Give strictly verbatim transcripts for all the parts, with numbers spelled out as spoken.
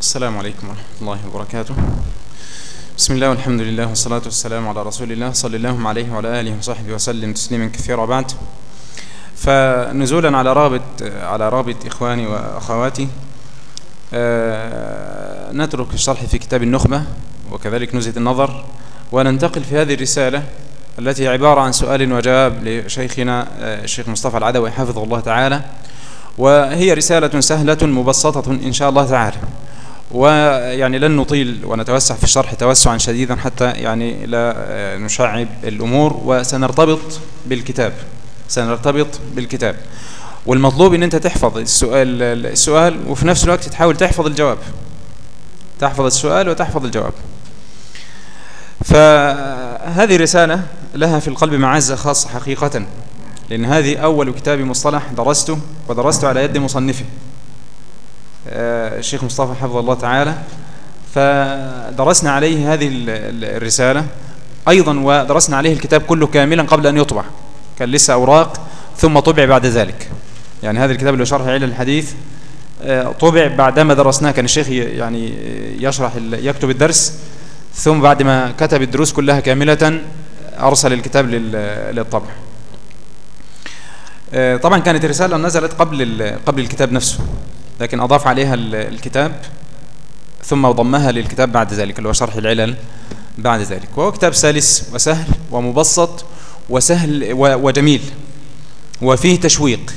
السلام عليكم ورحمة الله وبركاته. بسم الله والحمد لله والصلاة والسلام على رسول الله صلى الله عليه وعلى آله وصحبه وسلم تسليما كثيرا. بعد، فنزولا على رابط على رابط إخواني وأخواتي، نترك الشرح في كتاب النخبة وكذلك نزهة النظر، وننتقل في هذه الرسالة التي عبارة عن سؤال وجواب لشيخنا الشيخ مصطفى العدوي حفظه الله تعالى، وهي رسالة سهلة مبسطة إن شاء الله تعالى، ويعني لن نطيل ونتوسع في الشرح توسعا شديدا حتى يعني لا نشعب الأمور، وسنرتبط بالكتاب سنرتبط بالكتاب والمطلوب ان انت تحفظ السؤال السؤال وفي نفس الوقت تحاول تحفظ الجواب تحفظ السؤال وتحفظ الجواب. فهذه رسالة لها في القلب معزة خاصة حقيقة، لأن هذه أول كتاب مصطلح درسته ودرسته على يد مصنفه الشيخ مصطفى حفظه الله تعالى، فدرسنا عليه هذه الرسالة أيضا، ودرسنا عليه الكتاب كله كاملا قبل أن يطبع، كان لسه أوراق ثم طبع بعد ذلك. يعني هذا الكتاب اللي شرح علل الحديث طبع بعدما درسناه، كان الشيخ يعني يشرح يكتب الدرس، ثم بعد ما كتب الدروس كلها كاملة أرسل الكتاب للطبع. طبعا كانت الرسالة نزلت قبل قبل الكتاب نفسه، لكن أضاف عليها الكتاب ثم ضمها للكتاب بعد ذلك اللي هو شرح العلل بعد ذلك، وهو كتاب سلس وسهل ومبسط وسهل وجميل وفيه تشويق.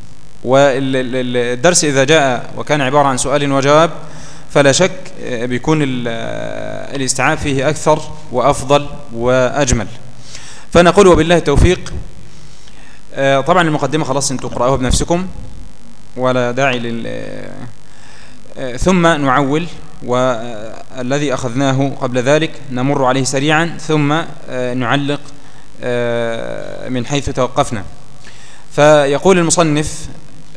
والدرس إذا جاء وكان عبارة عن سؤال وجواب فلا شك بيكون الاستيعاب فيه أكثر وأفضل وأجمل. فنقول وبالله التوفيق. طبعا المقدمة خلاص انتوا قرأوها بنفسكم ولا داعي لل ثم نعول، والذي أخذناه قبل ذلك نمر عليه سريعا ثم نعلق من حيث توقفنا. فيقول المصنف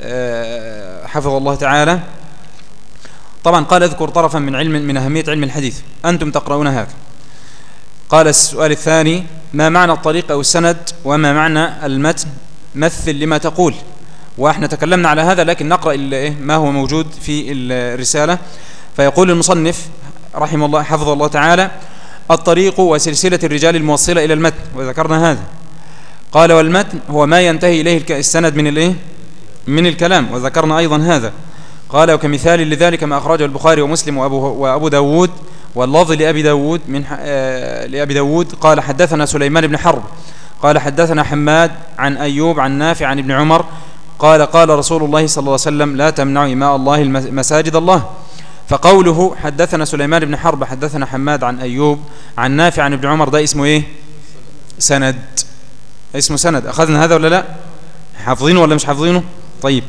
حفظه الله تعالى، طبعا قال اذكر طرفا من علم من أهمية علم الحديث أنتم تقرؤون هذا. قال السؤال الثاني: ما معنى الطريق أو السند وما معنى المتن؟ مثل لما تقول. واحنا تكلمنا على هذا، لكن نقرأ ما هو موجود في الرسالة. فيقول المصنف رحمه الله حفظه الله تعالى: الطريق وسلسلة الرجال الموصلة إلى المتن، وذكرنا هذا. قال: والمتن هو ما ينتهي إليه السند من الايه من الكلام، وذكرنا أيضا هذا. قال: وكمثال لذلك ما أخرجه البخاري ومسلم وأبو, وأبو داود، واللفظ لأبي داود من آه لأبي داود قال: حدثنا سليمان بن حرب قال: حدثنا حماد عن أيوب عن نافع عن ابن عمر قال: قال رسول الله صلى الله عليه وسلم: لا تمنعوا إماء الله مساجد الله. فقوله حدثنا سليمان بن حرب حدثنا حماد عن أيوب عن نافع عن ابن عمر، ده اسمه إيه؟ سند. اسمه سند. أخذنا هذا ولا لا؟ حافظينه ولا مش حافظينه؟ طيب.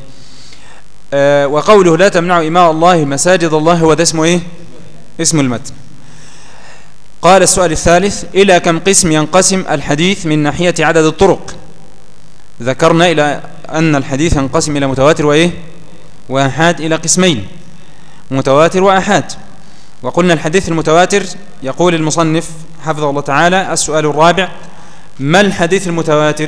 آه وقوله لا تمنعوا إماء الله مساجد الله، هو ده اسمه إيه؟ اسم المتن. قال السؤال الثالث: إلى كم قسم ينقسم الحديث من ناحية عدد الطرق؟ ذكرنا إلى أن الحديث ينقسم إلى متواتر وإيه؟ وآحاد، إلى قسمين: متواتر وآحاد. وقلنا الحديث المتواتر، يقول المصنف حفظه الله تعالى السؤال الرابع: ما الحديث المتواتر؟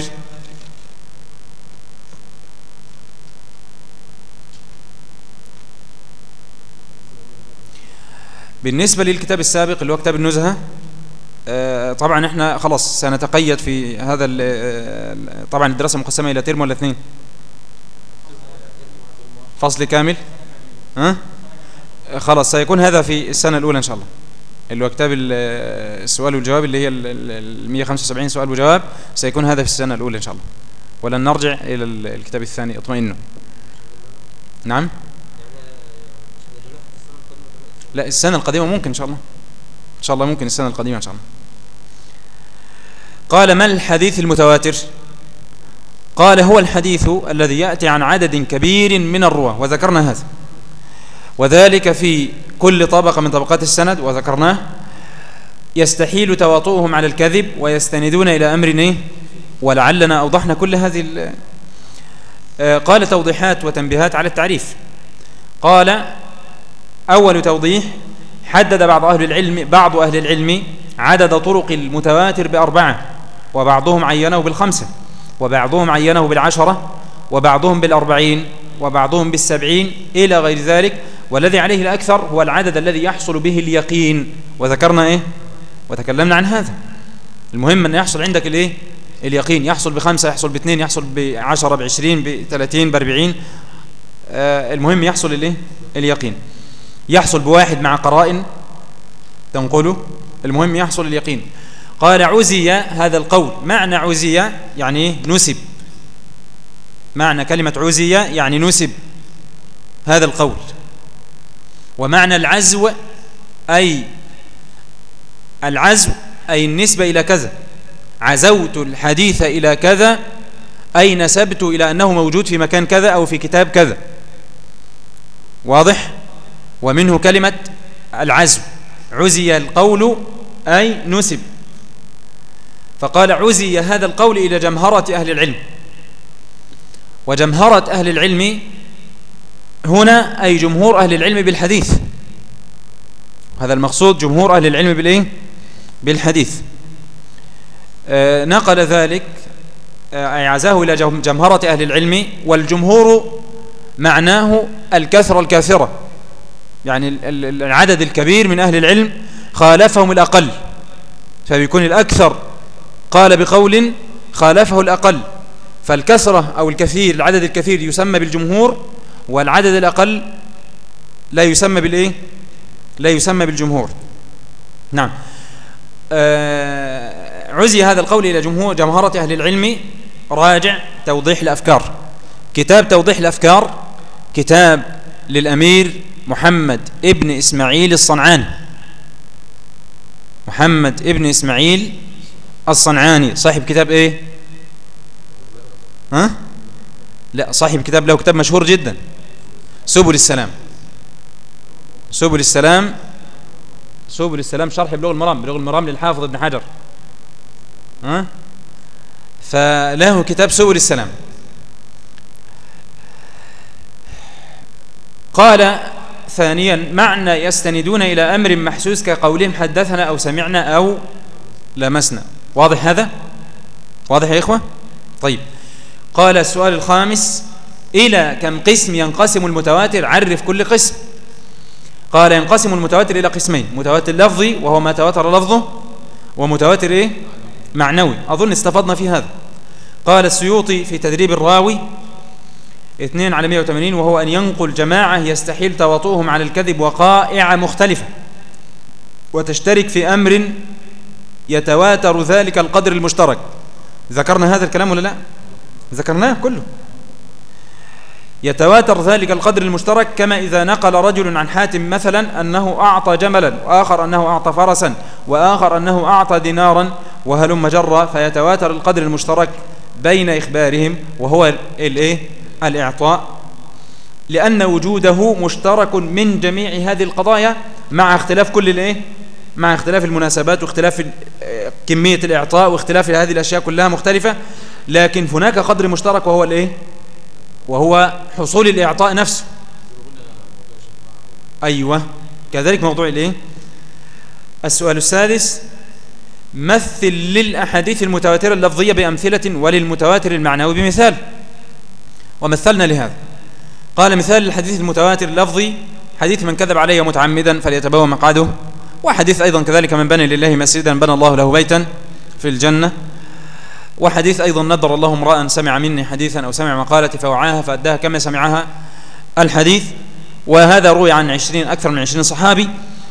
بالنسبة للكتاب السابق اللي هو كتاب النزهة، آه طبعا احنا خلاص سنتقيد في هذا. طبعا الدراسة مقسمة إلى ترم ولا اثنين؟ فصل كامل. ها أه؟ خلاص سيكون هذا في السنة الأولى إن شاء الله، اللي هو كتاب السؤال والجواب اللي هي ال مئة وخمسة وسبعين سؤال وجواب، سيكون هذا في السنة الأولى إن شاء الله، ولن نرجع إلى الكتاب الثاني. اطمئنوا. نعم، لا السنة القديمة ممكن إن شاء الله إن شاء الله ممكن السنة القديمة إن شاء الله. قال: ما الحديث المتواتر؟ قال: هو الحديث الذي يأتي عن عدد كبير من الرواة، وذكرنا هذا، وذلك في كل طبقة من طبقات السند، وذكرناه. يستحيل تواطؤهم على الكذب ويستندون إلى أمر إيه؟ ولعلنا أوضحنا كل هذه. قال: توضيحات وتنبيهات على التعريف. قال: أول توضيح: حدد بعض أهل العلم بعض أهل العلم عدد طرق المتواتر بأربعة، وبعضهم عينه بالخمسة، وبعضهم عينه بالعشرة، وبعضهم بالأربعين، وبعضهم بالسبعين إلى غير ذلك. والذي عليه الأكثر هو العدد الذي يحصل به اليقين، وذكرنا إيه وتكلمنا عن هذا. المهم أن يحصل عندك الإيه اليقين، يحصل بخمسة، يحصل باثنين، يحصل بعشرة، بعشرين، بثلاثين، باربعين، آه المهم يحصل الإيه اليقين. يحصل بواحد مع قرائن تنقله، المهم يحصل اليقين. قال عزي هذا القول، معنى عزي يعني نسب، معنى كلمة عزي يعني نسب هذا القول. ومعنى العزو أي العزو أي النسبة إلى كذا، عزوت الحديث إلى كذا أي نسبت إلى أنه موجود في مكان كذا أو في كتاب كذا. واضح؟ ومنه كلمة العزو، عزي القول أي نسب. فقال عزي هذا القول إلى جمهرة أهل العلم، وجمهرة أهل العلم هنا أي جمهور أهل العلم بالحديث، هذا المقصود، جمهور أهل العلم بالإيه بالحديث. آه نقل ذلك آه أي عزاه إلى جمهرة أهل العلم، والجمهور معناه الكثرة الكاثرة، يعني العدد الكبير من أهل العلم خالفهم الأقل، فبيكون الأكثر قال بقول خالفه الأقل، فالكثرة أو الكثير، العدد الكثير يسمى بالجمهور، والعدد الأقل لا يسمى بالإيه لا يسمى بالجمهور. نعم. آه عزي هذا القول إلى جمهور جمهرة أهل العلم. راجع توضيح الأفكار، كتاب توضيح الأفكار كتاب للأمير محمد ابن إسماعيل الصنعاني، محمد ابن إسماعيل الصنعاني، صاحب كتاب إيه ها لا صاحب كتاب له كتاب مشهور جدا، سبل السلام. سبل السلام سبل السلام شرح بلوغ المرام، بلوغ المرام للحافظ ابن حجر، ها فله كتاب سبل السلام. قال ثانيا معنى يستندون إلى أمر محسوس كقولهم حدثنا أو سمعنا أو لمسنا. واضح هذا؟ واضح يا إخوة؟ طيب. قال السؤال الخامس إلى كم قسم ينقسم المتواتر؟ عرف كل قسم. قال ينقسم المتواتر إلى قسمين، متواتر لفظي وهو ما تواتر لفظه، ومتواتر إيه؟ معنوي. أظن استفضنا في هذا. قال السيوطي في تدريب الراوي اثنين على مئة وثمانين، وهو أن ينقل جماعة يستحيل تواطؤهم على الكذب وقائع مختلفة وتشترك في أمر يتواتر ذلك القدر المشترك. ذكرنا هذا الكلام ولا لا؟ ذكرناه كله. يتواتر ذلك القدر المشترك، كما إذا نقل رجل عن حاتم مثلا أنه أعطى جملا، وآخر أنه أعطى فرسا، وآخر أنه أعطى دينارا، وهلم جرا، فيتواتر القدر المشترك بين إخبارهم، وهو الإيه؟ الإعطاء، لأن وجوده مشترك من جميع هذه القضايا، مع اختلاف كل الإيه؟ مع اختلاف المناسبات، واختلاف كمية الإعطاء، واختلاف هذه الأشياء كلها مختلفة، لكن هناك قدر مشترك وهو الإيه؟ وهو حصول الإعطاء نفسه. أيوة، كذلك موضوع الإيه؟ السؤال السادس مثل للأحاديث المتواترة اللفظية بأمثلة، وللمتواتر المعنوي بمثال. ومثلنا لهذا. قال مثال الحديث المتواتر اللفظي حديث من كذب علي متعمدا فليتبوأ مقعده، وحديث أيضا كذلك من بنى لله مسجدا بنى الله له بيتا في الجنة، وحديث أيضا نذر الله امرأ سمع مني حديثا أو سمع مقالتي فوعاها فأداها كما سمعها الحديث. وهذا روي عن عشرين أكثر من عشرين صحابي،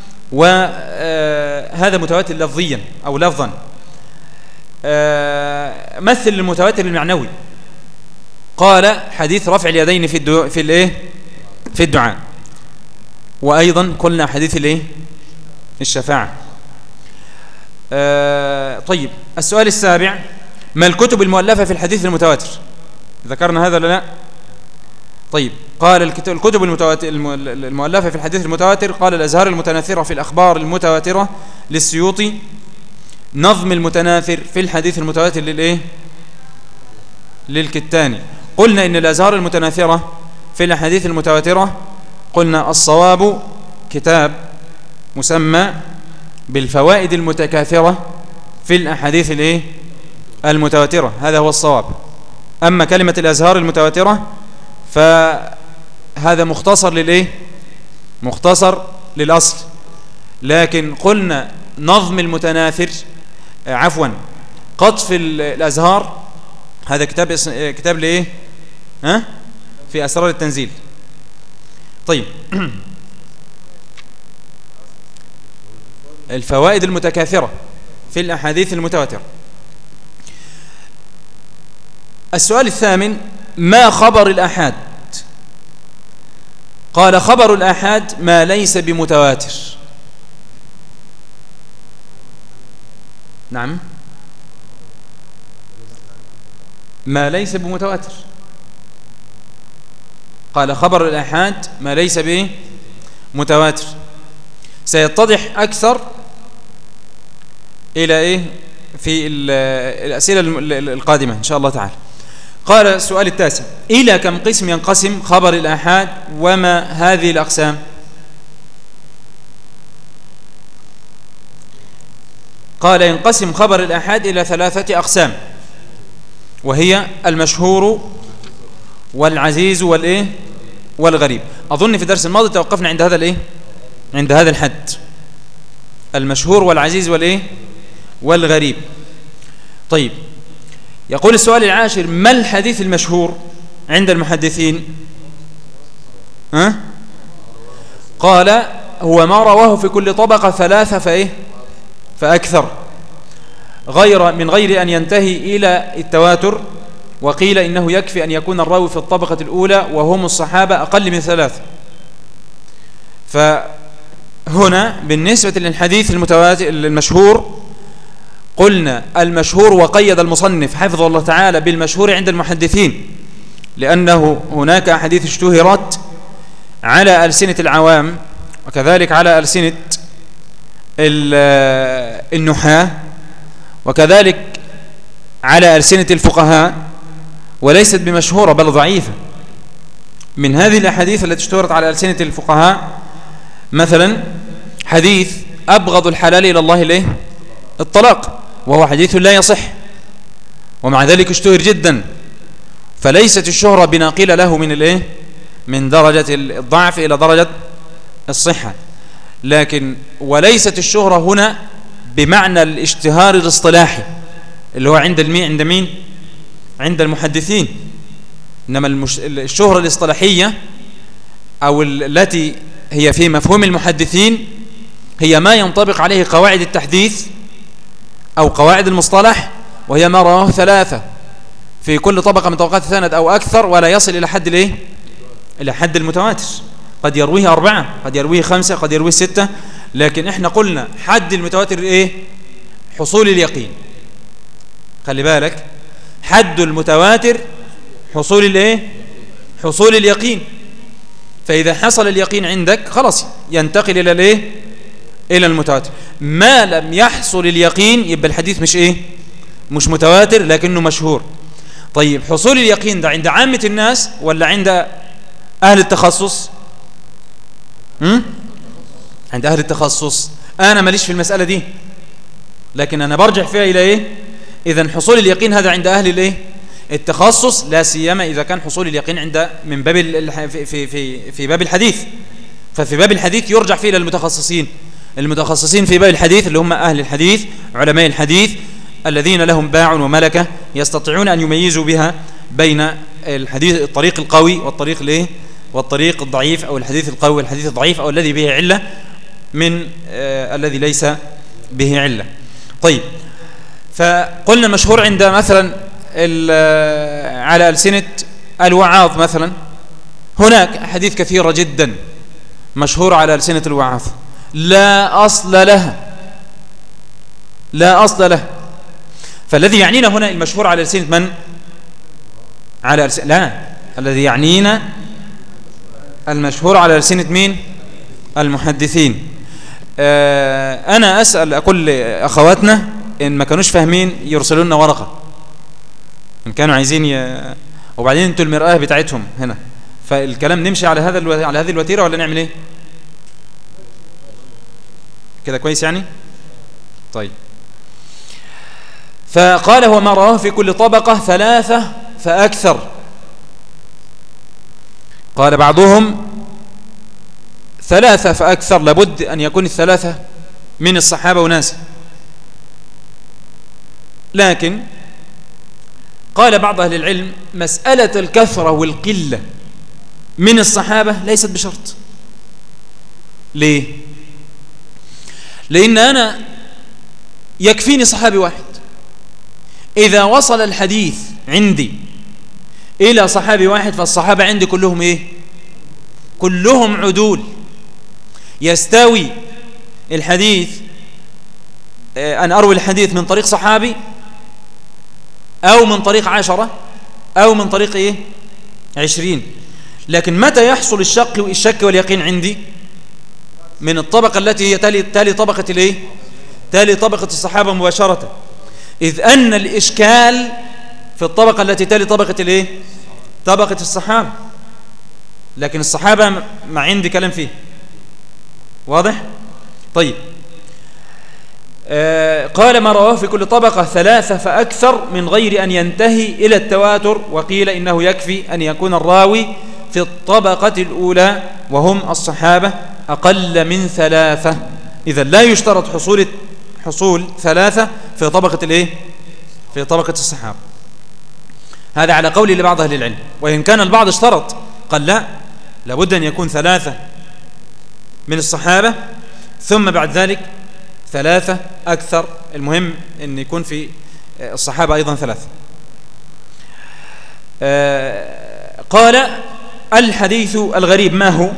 وهذا متواتر لفظيا أو لفظا. مثل المتواتر المعنوي. قال حديث رفع اليدين في الدعاء في الايه في الدعاء، وايضا قلنا حديث الايه الشفاعه. آه طيب، السؤال السابع ما الكتب المؤلفه في الحديث المتواتر؟ ذكرنا هذا ولا لا؟ طيب، قال الكتب المتواتر المؤلفه في الحديث المتواتر، قال الازهار المتناثره في الاخبار المتواتره للسيوطي، نظم المتناثر في الحديث المتواتر للايه للكتاني. قلنا إن الأزهار المتناثرة في الأحاديث المتواترة، قلنا الصواب كتاب مسمى بالفوائد المتكاثرة في الأحاديث الإيه؟ المتواترة، هذا هو الصواب. أما كلمة الأزهار المتواترة فهذا مختصر للإيه؟ مختصر للأصل. لكن قلنا نظم المتناثر، عفوا قطف الأزهار، هذا كتاب كتاب لإيه؟ ها؟ في أسرار التنزيل. طيب الفوائد المتكاثرة في الأحاديث المتواترة. السؤال الثامن: ما خبر الآحاد؟ قال: خبر الآحاد ما ليس بمتواتر. نعم، ما ليس بمتواتر. قال: خبر الآحاد ما ليس بمتواتر. سيتضح أكثر إلى إيه في الأسئلة القادمة إن شاء الله تعالى. قال السؤال التاسع: إلى كم قسم ينقسم خبر الآحاد وما هذه الأقسام؟ قال: ينقسم خبر الآحاد إلى ثلاثة أقسام، وهي المشهور والعزيز والإيه والغريب. أظن في درس الماضي توقفنا عند هذا الإيه عند هذا الحد، المشهور والعزيز والإيه والغريب. طيب، يقول السؤال العاشر: ما الحديث المشهور عند المحدثين؟ ها؟ قال: هو ما رواه في كل طبقة ثلاثة فإيه فأكثر، غير من غير أن ينتهي إلى التواتر. وقيل إنه يكفي أن يكون الراوي في الطبقة الأولى وهم الصحابة أقل من ثلاثة. فهنا بالنسبة للحديث المتواتر المشهور قلنا المشهور، وقيد المصنف حفظه الله تعالى بالمشهور عند المحدثين، لأنه هناك أحاديث اشتهرت على ألسنة العوام وكذلك على ألسنة النحاة وكذلك على ألسنة الفقهاء، وليست بمشهورة بل ضعيفة. من هذه الأحاديث التي اشتهرت على ألسنة الفقهاء مثلا حديث أبغض الحلال إلى الله إليه الطلاق، وهو حديث لا يصح، ومع ذلك اشتهر جدا. فليست الشهرة بناقلة له من الايه من درجة الضعف إلى درجة الصحة. لكن وليست الشهرة هنا بمعنى الاشتهار الاصطلاحي اللي هو عند المين عند مين عند المحدثين، إنما المش... الشهرة الاصطلاحية أو التي هي في مفهوم المحدثين هي ما ينطبق عليه قواعد التحديث أو قواعد المصطلح، وهي ما رواه ثلاثة في كل طبقة من طبقات السند أو أكثر، ولا يصل إلى حد الإيه إلى حد المتواتر. قد يرويه أربعة، قد يرويه خمسة، قد يرويه ستة. لكن إحنا قلنا حد المتواتر إيه؟ حصول اليقين. خلي بالك، حد المتواتر حصول الإيه حصول اليقين. فإذا حصل اليقين عندك خلاص ينتقل إلى الإيه إلى المتواتر. ما لم يحصل اليقين يبقى الحديث مش إيه مش متواتر لكنه مشهور. طيب، حصول اليقين ده عند عامة الناس ولا عند أهل التخصص؟ هم؟ عند أهل التخصص. أنا ماليش في المسألة دي، لكن أنا برجع فيها إلى إيه إذن حصول اليقين هذا عند أهل الإيه التخصص، لا سيما إذا كان حصول اليقين عند من باب في في في في باب الحديث. ففي باب الحديث يرجع فيه إلى المتخصصين. المتخصصين في باب الحديث اللي هم أهل الحديث، علماء الحديث الذين لهم باع وملكة يستطيعون أن يميزوا بها بين الحديث الطريق القوي والطريق الايه والطريق الضعيف، أو الحديث القوي والحديث الضعيف، أو الذي به علة من آه الذي ليس به علة. طيب، فقلنا مشهور عند مثلا على ألسنة الوعاظ مثلا، هناك حديث كثيرة جدا مشهورة على ألسنة الوعاظ لا أصل لها لا أصل له. فالذي يعنينا هنا المشهور على ألسنة من؟ على ألسنة لا الذي يعنينا المشهور على ألسنة مين؟ المحدثين. آه أنا أسأل أقول لأخواتنا إن ما كانوش فاهمين يرسلوا لنا ورقة إن كانوا عايزين ي... وبعدين انتوا المرآة بتاعتهم هنا، فالكلام نمشي على هذا الو... على هذه الوتيرة ولا نعمل ايه كده كويس يعني؟ طيب، فقال هو ما رواه في كل طبقة ثلاثة فأكثر. قال بعضهم ثلاثة فأكثر لابد أن يكون الثلاثة من الصحابة وناس. لكن قال بعض أهل العلم مسألة الكثرة والقلة من الصحابة ليست بشرط. ليه؟ لأن أنا يكفيني صحابي واحد، إذا وصل الحديث عندي إلى صحابي واحد فالصحابة عندي كلهم إيه؟ كلهم عدول. يستوي الحديث أن أروي الحديث من طريق صحابي أو من طريق عشرة أو من طريق إيه؟ عشرين. لكن متى يحصل الشك الشك واليقين عندي؟ من الطبقة التي هي تالي, تالي طبقة الإيه؟ تالي طبقة الصحابة مباشرة، إذ أن الإشكال في الطبقة التي تالي طبقة الإيه؟ طبقة الصحابة، لكن الصحابة ما عندي كلام فيه. واضح؟ طيب، آه قال ما رواه في كل طبقة ثلاثة فأكثر من غير أن ينتهي إلى التواتر. وقيل إنه يكفي أن يكون الراوي في الطبقة الأولى وهم الصحابة أقل من ثلاثة. إذا لا يشترط حصول حصول ثلاثة في طبقة الإيه؟ في طبقة الصحابة. هذا على قول لبعض أهل العلم، وإن كان البعض اشترط قال لا، لابد أن يكون ثلاثة من الصحابة ثم بعد ذلك ثلاثة أكثر. المهم أن يكون في الصحابة أيضا ثلاثة. قال الحديث الغريب ما هو؟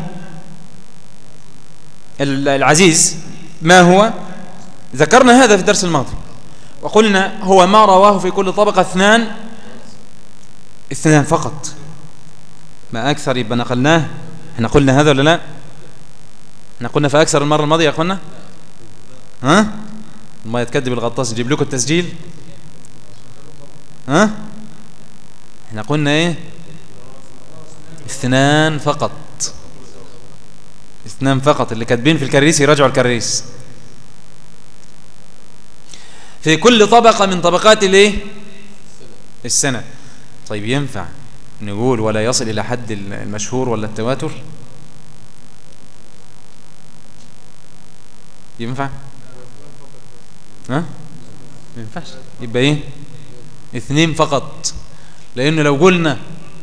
العزيز ما هو؟ ذكرنا هذا في الدرس الماضي وقلنا هو ما رواه في كل طبقة اثنان اثنان فقط. ما أكثر يبقى نقلناه. احنا قلنا هذا ولا لا؟ احنا قلنا في أكثر المرة الماضية يا أخوانا. ها؟ ما يتكذب الغطاس يجيب لكم التسجيل. ها؟ احنا قلنا ايه؟ اثنان فقط. اثنان فقط. اللي كاتبين في الكريس يراجعوا الكريس. في كل طبقة من طبقات الايه؟ السنة. طيب ينفع نقول ولا يصل إلى حد المشهور ولا التواتر؟ ينفع؟ ها؟ ما ينفعش. يبقى ايه؟ اثنين فقط. لأنه لو قلنا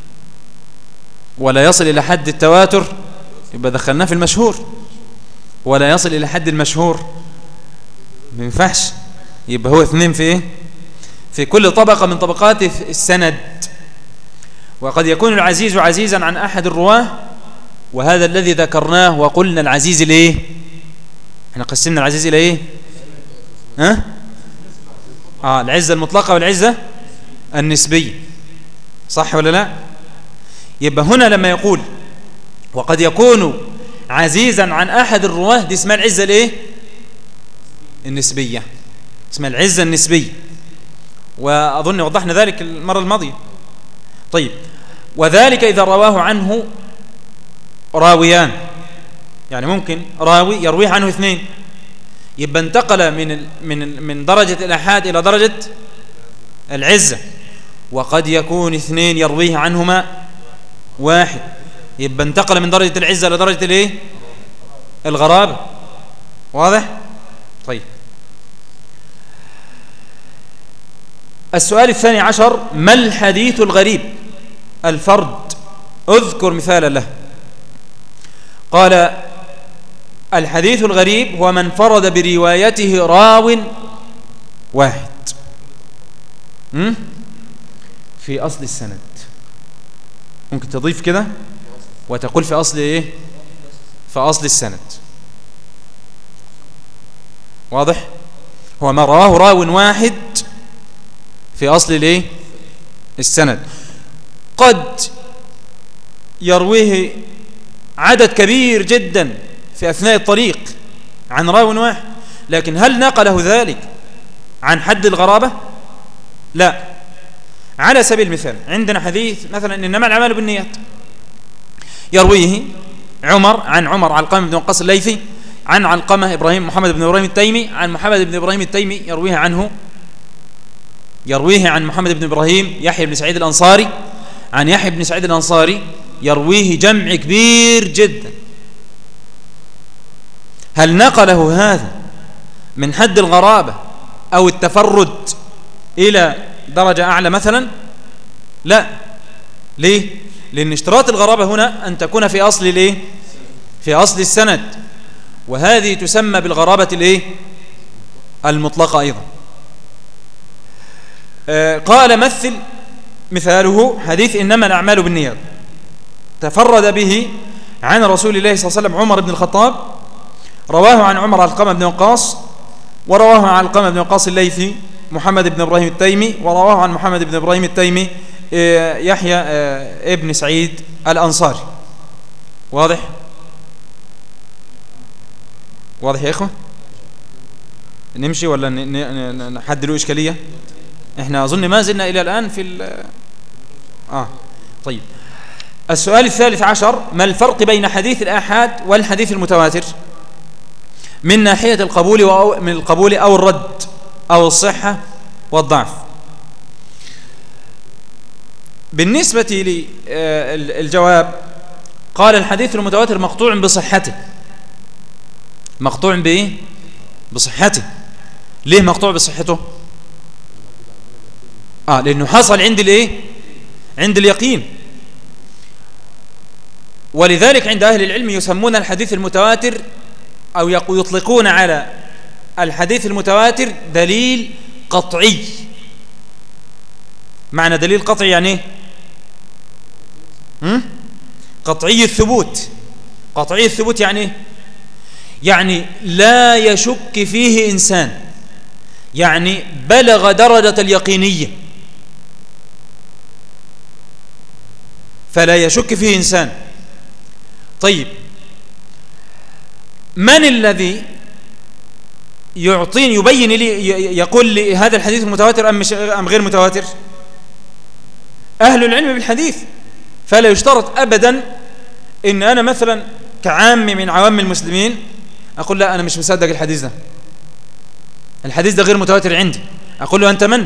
ولا يصل إلى حد التواتر يبقى دخلناه في المشهور، ولا يصل إلى حد المشهور ما ينفعش. يبقى هو اثنين في ايه؟ في كل طبقة من طبقات السند. وقد يكون العزيز عزيزا عن أحد الرواه، وهذا الذي ذكرناه وقلنا العزيز ليه؟ احنا قسمنا العزيز إلى ايه؟ ها؟ آه العزة المطلقة والعزة النسبية، صح ولا لا؟ يبقى هنا لما يقول وقد يكون عزيزا عن أحد الرواه، دي اسمها العزة الايه؟ النسبية. اسمها العزة النسبية، وأظن وضحنا ذلك المرة الماضية. طيب، وذلك إذا رواه عنه راويان، يعني ممكن راوي يرويه عنه اثنين، يبقى انتقل من ال من ال من درجة الآحاد إلى درجة العزة. وقد يكون اثنين يرويه عنهما واحد، يبقى انتقل من درجة العزة إلى درجة الايه؟ الغرابة. واضح؟ طيب، السؤال الثاني عشر: ما الحديث الغريب الفرد؟ اذكر مثالا له. قال الحديث الغريب هو من فرد بروايته راو واحد في أصل السند. ممكن تضيف كده وتقول في أصل إيه؟ في أصل السند. واضح؟ هو ما رواه راو واحد في أصل الإيه؟ السند. قد يرويه عدد كبير جدا في أثناء الطريق عن راو واحد، لكن هل نقله ذلك عن حد الغرابة؟ لا. على سبيل المثال عندنا حديث مثلا إنما الأعمال بالنيات، يرويه عمر عن عمر علقمة بن وقاص الليثي عن علقمة إبراهيم محمد بن إبراهيم التيمي عن محمد بن إبراهيم التيمي يرويه عنه يرويه عن محمد بن إبراهيم يحيى بن سعيد الأنصاري عن يحيى بن سعيد الأنصاري، يرويه جمع كبير جدا هل نقله هذا من حد الغرابة أو التفرد إلى درجة أعلى مثلا؟ لا. ليه؟ لأن اشتراط الغرابة هنا أن تكون في أصل الإيه؟ في أصل السند، وهذه تسمى بالغرابة الإيه؟ المطلقة أيضا. آه قال مثل مثاله حديث إنما الأعمال بالنيات، تفرد به عن رسول الله صلى الله عليه وسلم عمر بن الخطاب، رواه عن عمر علقمة بن وقاص، ورواه عن علقمة بن وقاص الليثي محمد بن إبراهيم التيمي، ورواه عن محمد بن إبراهيم التيمي يحيى ابن سعيد الأنصاري. واضح؟ واضح يا إخوة؟ نمشي ولا نحد له إشكالية؟ إحنا أظن ما زلنا إلى الآن في ال آه طيب. السؤال الثالث عشر: ما الفرق بين حديث الآحاد والحديث المتواتر من ناحية القبول أو من القبول أو الرد أو الصحة والضعف؟ بالنسبة للجواب قال الحديث المتواتر مقطوع بصحته. مقطوع بإيه؟ بصحته. ليه مقطوع بصحته؟ آه لأنه حصل عند الإيه؟ عند اليقين. ولذلك عند أهل العلم يسمون الحديث المتواتر أو يطلقون على الحديث المتواتر دليل قطعي. معنى دليل قطعي يعني ايه؟ قطعي الثبوت. قطعي الثبوت يعني يعني لا يشك فيه إنسان، يعني بلغ درجة اليقينية فلا يشك فيه إنسان. طيب، من الذي يعطيني يبين لي يقول لي هذا الحديث متواتر أم, أم غير متواتر؟ أهل العلم بالحديث. فلا يشترط أبدا إن أنا مثلا كعام من عوام المسلمين أقول لا أنا مش مصدق الحديث ده، الحديث ده غير متواتر عندي. أقول له أنت من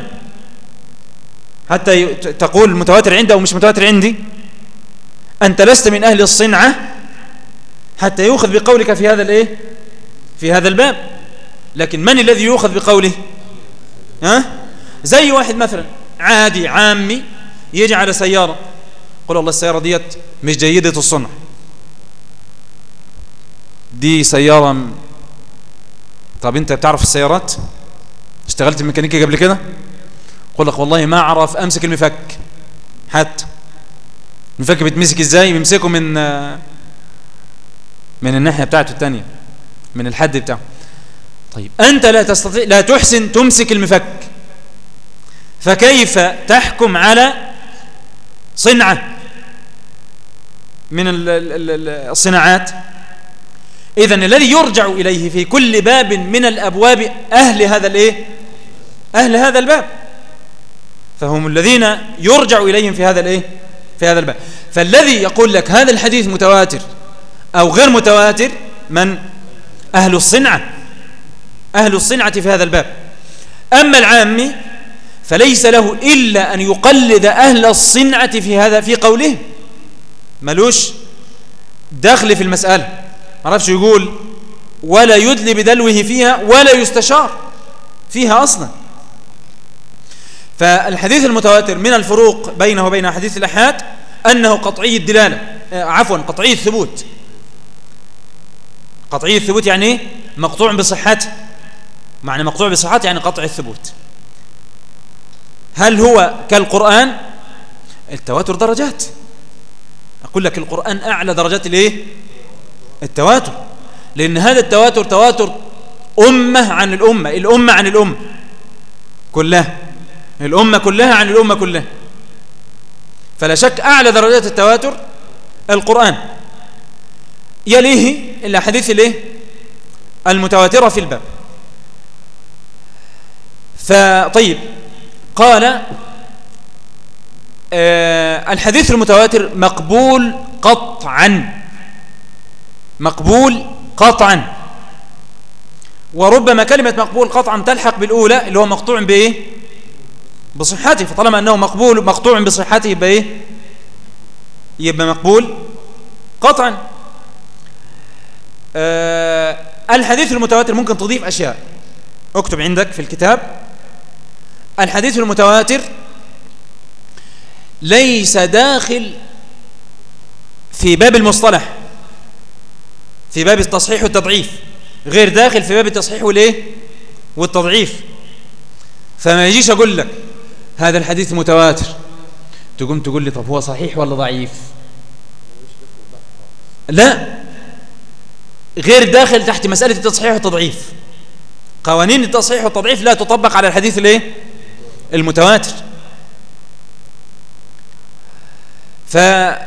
حتى تقول متواتر عندي أو مش متواتر عندي؟ أنت لست من أهل الصنعة حتى يؤخذ بقولك في هذا الإيه؟ في هذا الباب. لكن من الذي يؤخذ بقوله؟ ها؟ زي واحد مثلا عادي عامي يجي على سيارة قل الله السيارة ديت مش جيدة الصنع، دي سيارة م... طب انت بتعرف السيارات؟ اشتغلت ميكانيكي قبل كده؟ قل لك والله ما اعرف امسك المفك. حتى المفك بيتمسك ازاي؟ بيمسكه من من الناحية بتاعته الثانية، من الحد بتاعه. طيب انت لا تستطيع، لا تحسن تمسك المفك، فكيف تحكم على صنعة من الصناعات؟ إذن الذي يرجع إليه في كل باب من الأبواب أهل هذا الإيه؟ أهل هذا الباب، فهم الذين يرجع إليهم في هذا الإيه؟ في هذا الباب. فالذي يقول لك هذا الحديث متواتر أو غير متواتر من؟ أهل الصنعة، أهل الصنعة في هذا الباب. أما العامي فليس له إلا أن يقلد أهل الصنعة في هذا في قوله، ملوش دخل في المسألة، ما عرفش يقول ولا يدلي بدلوه فيها ولا يستشار فيها أصلا. فالحديث المتواتر من الفروق بينه وبين حديث الآحاد أنه قطعي الدلالة، عفوا قطعي الثبوت. قطعي الثبوت يعني مقطوع بصحته. معنى مقطوع بصحته يعني قطع الثبوت. هل هو كالقرآن؟ التواتر درجات. أقول لك القرآن أعلى درجات الإيه؟ التواتر، لأن هذا التواتر تواتر أمة عن الأمة، الأمة عن الأمة كلها، الأمة كلها عن الأمة كلها. فلا شك أعلى درجات التواتر القرآن، يليه الأحاديث الإيه؟ المتواترة في الباب. فطيب، قال آه الحديث المتواتر مقبول قطعا، مقبول قطعا. وربما كلمة مقبول قطعا تلحق بالأولى اللي هو مقطوع بإيه؟ بصحته. فطالما أنه مقبول مقطوع بصحته يبقى إيه؟ يبقى مقبول قطعا. آه الحديث المتواتر ممكن تضيف أشياء. اكتب عندك في الكتاب: الحديث المتواتر ليس داخل في باب المصطلح، في باب التصحيح والتضعيف، غير داخل في باب التصحيح والايه والتضعيف. فما يجيش اقول لك هذا الحديث متواتر تقوم تقول لي طب هو صحيح ولا ضعيف؟ لا، غير داخل تحت مسألة التصحيح والتضعيف. قوانين التصحيح والتضعيف لا تطبق على الحديث الايه المتواتر. ف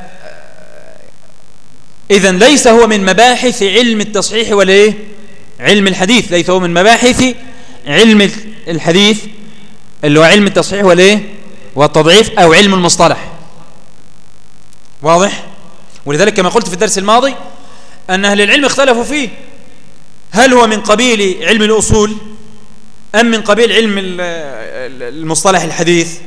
إذن ليس هو من مباحث علم التصحيح ولا علم الحديث، ليس هو من مباحث علم الحديث اللي هو علم التصحيح ولا والتضعيف أو علم المصطلح. واضح؟ ولذلك كما قلت في الدرس الماضي أن أهل العلم اختلفوا فيه، هل هو من قبيل علم الأصول أم من قبيل علم المصطلح الحديث.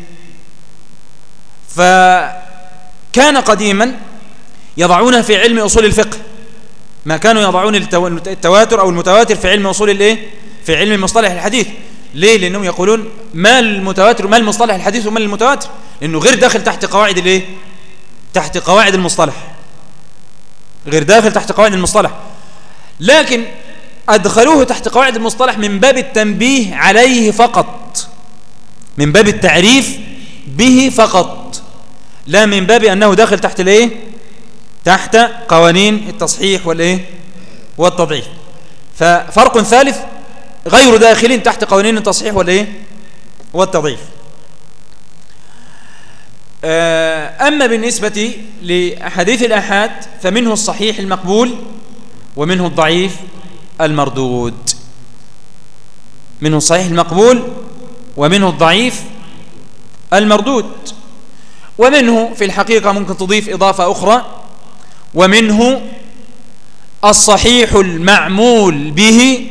فكان قديما يضعونها في علم أصول الفقه، ما كانوا يضعون التواتر أو المتواتر في علم أصول الايه في علم المصطلح الحديث. ليه؟ لأنهم يقولون ما المتواتر ما المصطلح الحديث وما المتواتر، لأنه غير داخل تحت قواعد الايه تحت قواعد المصطلح، غير داخل تحت قواعد المصطلح. لكن أدخلوه تحت قواعد المصطلح من باب التنبيه عليه فقط، من باب التعريف به فقط، لا من باب أنه داخل تحت الايه تحت قوانين التصحيح والايه والتضعيف. ففرق ثالث غير داخلين تحت قوانين التصحيح والايه والتضعيف. أما بالنسبة لحديث الآحاد فمنه الصحيح المقبول ومنه الضعيف المردود، منه الصحيح المقبول ومنه الضعيف المردود. ومنه في الحقيقة ممكن تضيف إضافة أخرى، ومنه الصحيح المعمول به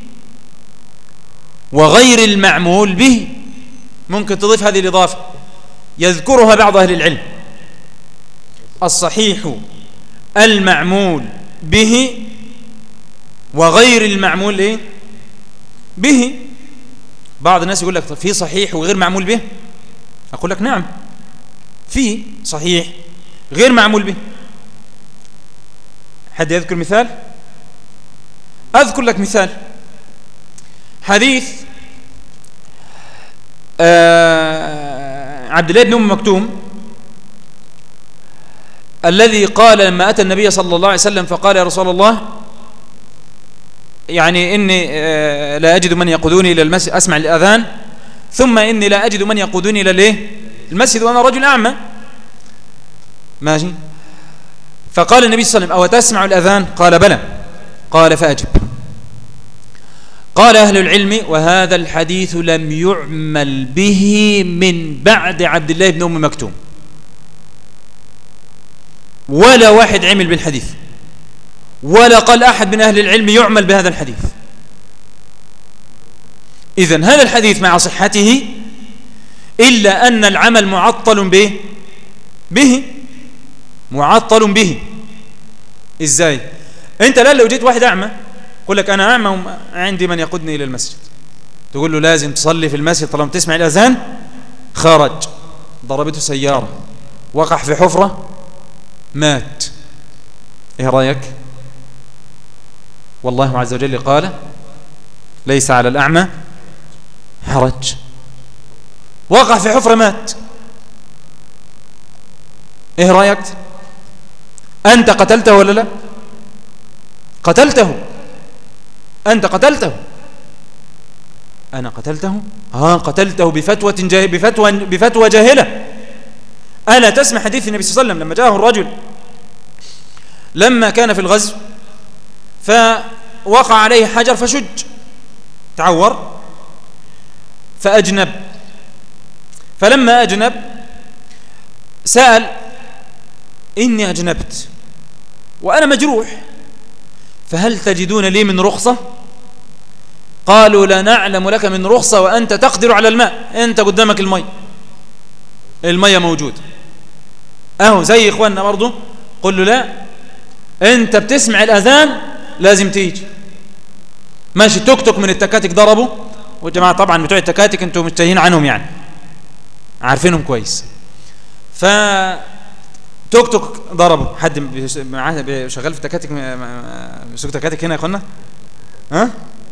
وغير المعمول به، ممكن تضيف هذه الإضافة يذكرها بعض أهل العلم: الصحيح المعمول به وغير المعمول إيه؟ به. بعض الناس يقول لك في صحيح وغير معمول به، أقول لك نعم، في صحيح غير معمول به. حد يذكر مثال؟ أذكر لك مثال. حديث آه عبد الله بن أم مكتوم الذي قال لما أتى النبي صلى الله عليه وسلم فقال: يا رسول الله، يعني إني آه لا أجد من يقودوني إلى المسجد، أسمع الأذان، ثم إني لا أجد من يقودوني إلى المسجد وأنا رجل أعمى. ماشي. فقال النبي صلى الله عليه وسلم: أو تسمع الأذان؟ قال: بلى. قال: فأجب. قال أهل العلم: وهذا الحديث لم يعمل به من بعد عبد الله بن أم مكتوم، ولا واحد عمل بالحديث، ولا قال أحد من أهل العلم يعمل بهذا الحديث. إذن هذا الحديث مع صحته إلا أن العمل معطل به به معطل به. إزاي؟ أنت لا لو جيت واحد أعمى يقول لك أنا أعمى وعندي من يقودني إلى المسجد، تقول له لازم تصلي في المسجد طالما تسمع الأذان، خرج، ضربته سيارة، وقع في حفرة، مات، إيه رأيك؟ والله عز وجل قال: ليس على الأعمى حرج. وقع في حفرة، مات، إيه رأيك؟ أنت قتلته ولا لا؟ قتلته، أنت قتلته. أنا قتلته؟ ها، قتلته بفتوى جاه بفتوى بفتوى جاهلة. ألا تسمع حديث النبي صلى الله عليه وسلم لما جاءه الرجل لما كان في الغزو فوقع عليه حجر فشج، تعور فأجنب، فلما أجنب سأل: إني أجنبت وأنا مجروح، فهل تجدون لي من رخصة؟ قالوا: لا نعلم لك من رخصة وأنت تقدر على الماء، أنت قدامك المي، المية موجود أهو زي إخواننا برضو. قل له: لا، أنت بتسمع الأذان لازم تيجي، ماشي توك توك من التكاتك ضربوا، والجماعة طبعا بتوع التكاتك انتم متجهين عنهم يعني عارفينهم كويس. ف توك توك ضربوا، حد معاه شغال في تكاتك بيسوق تكاتك هنا يا اخوانا؟ ها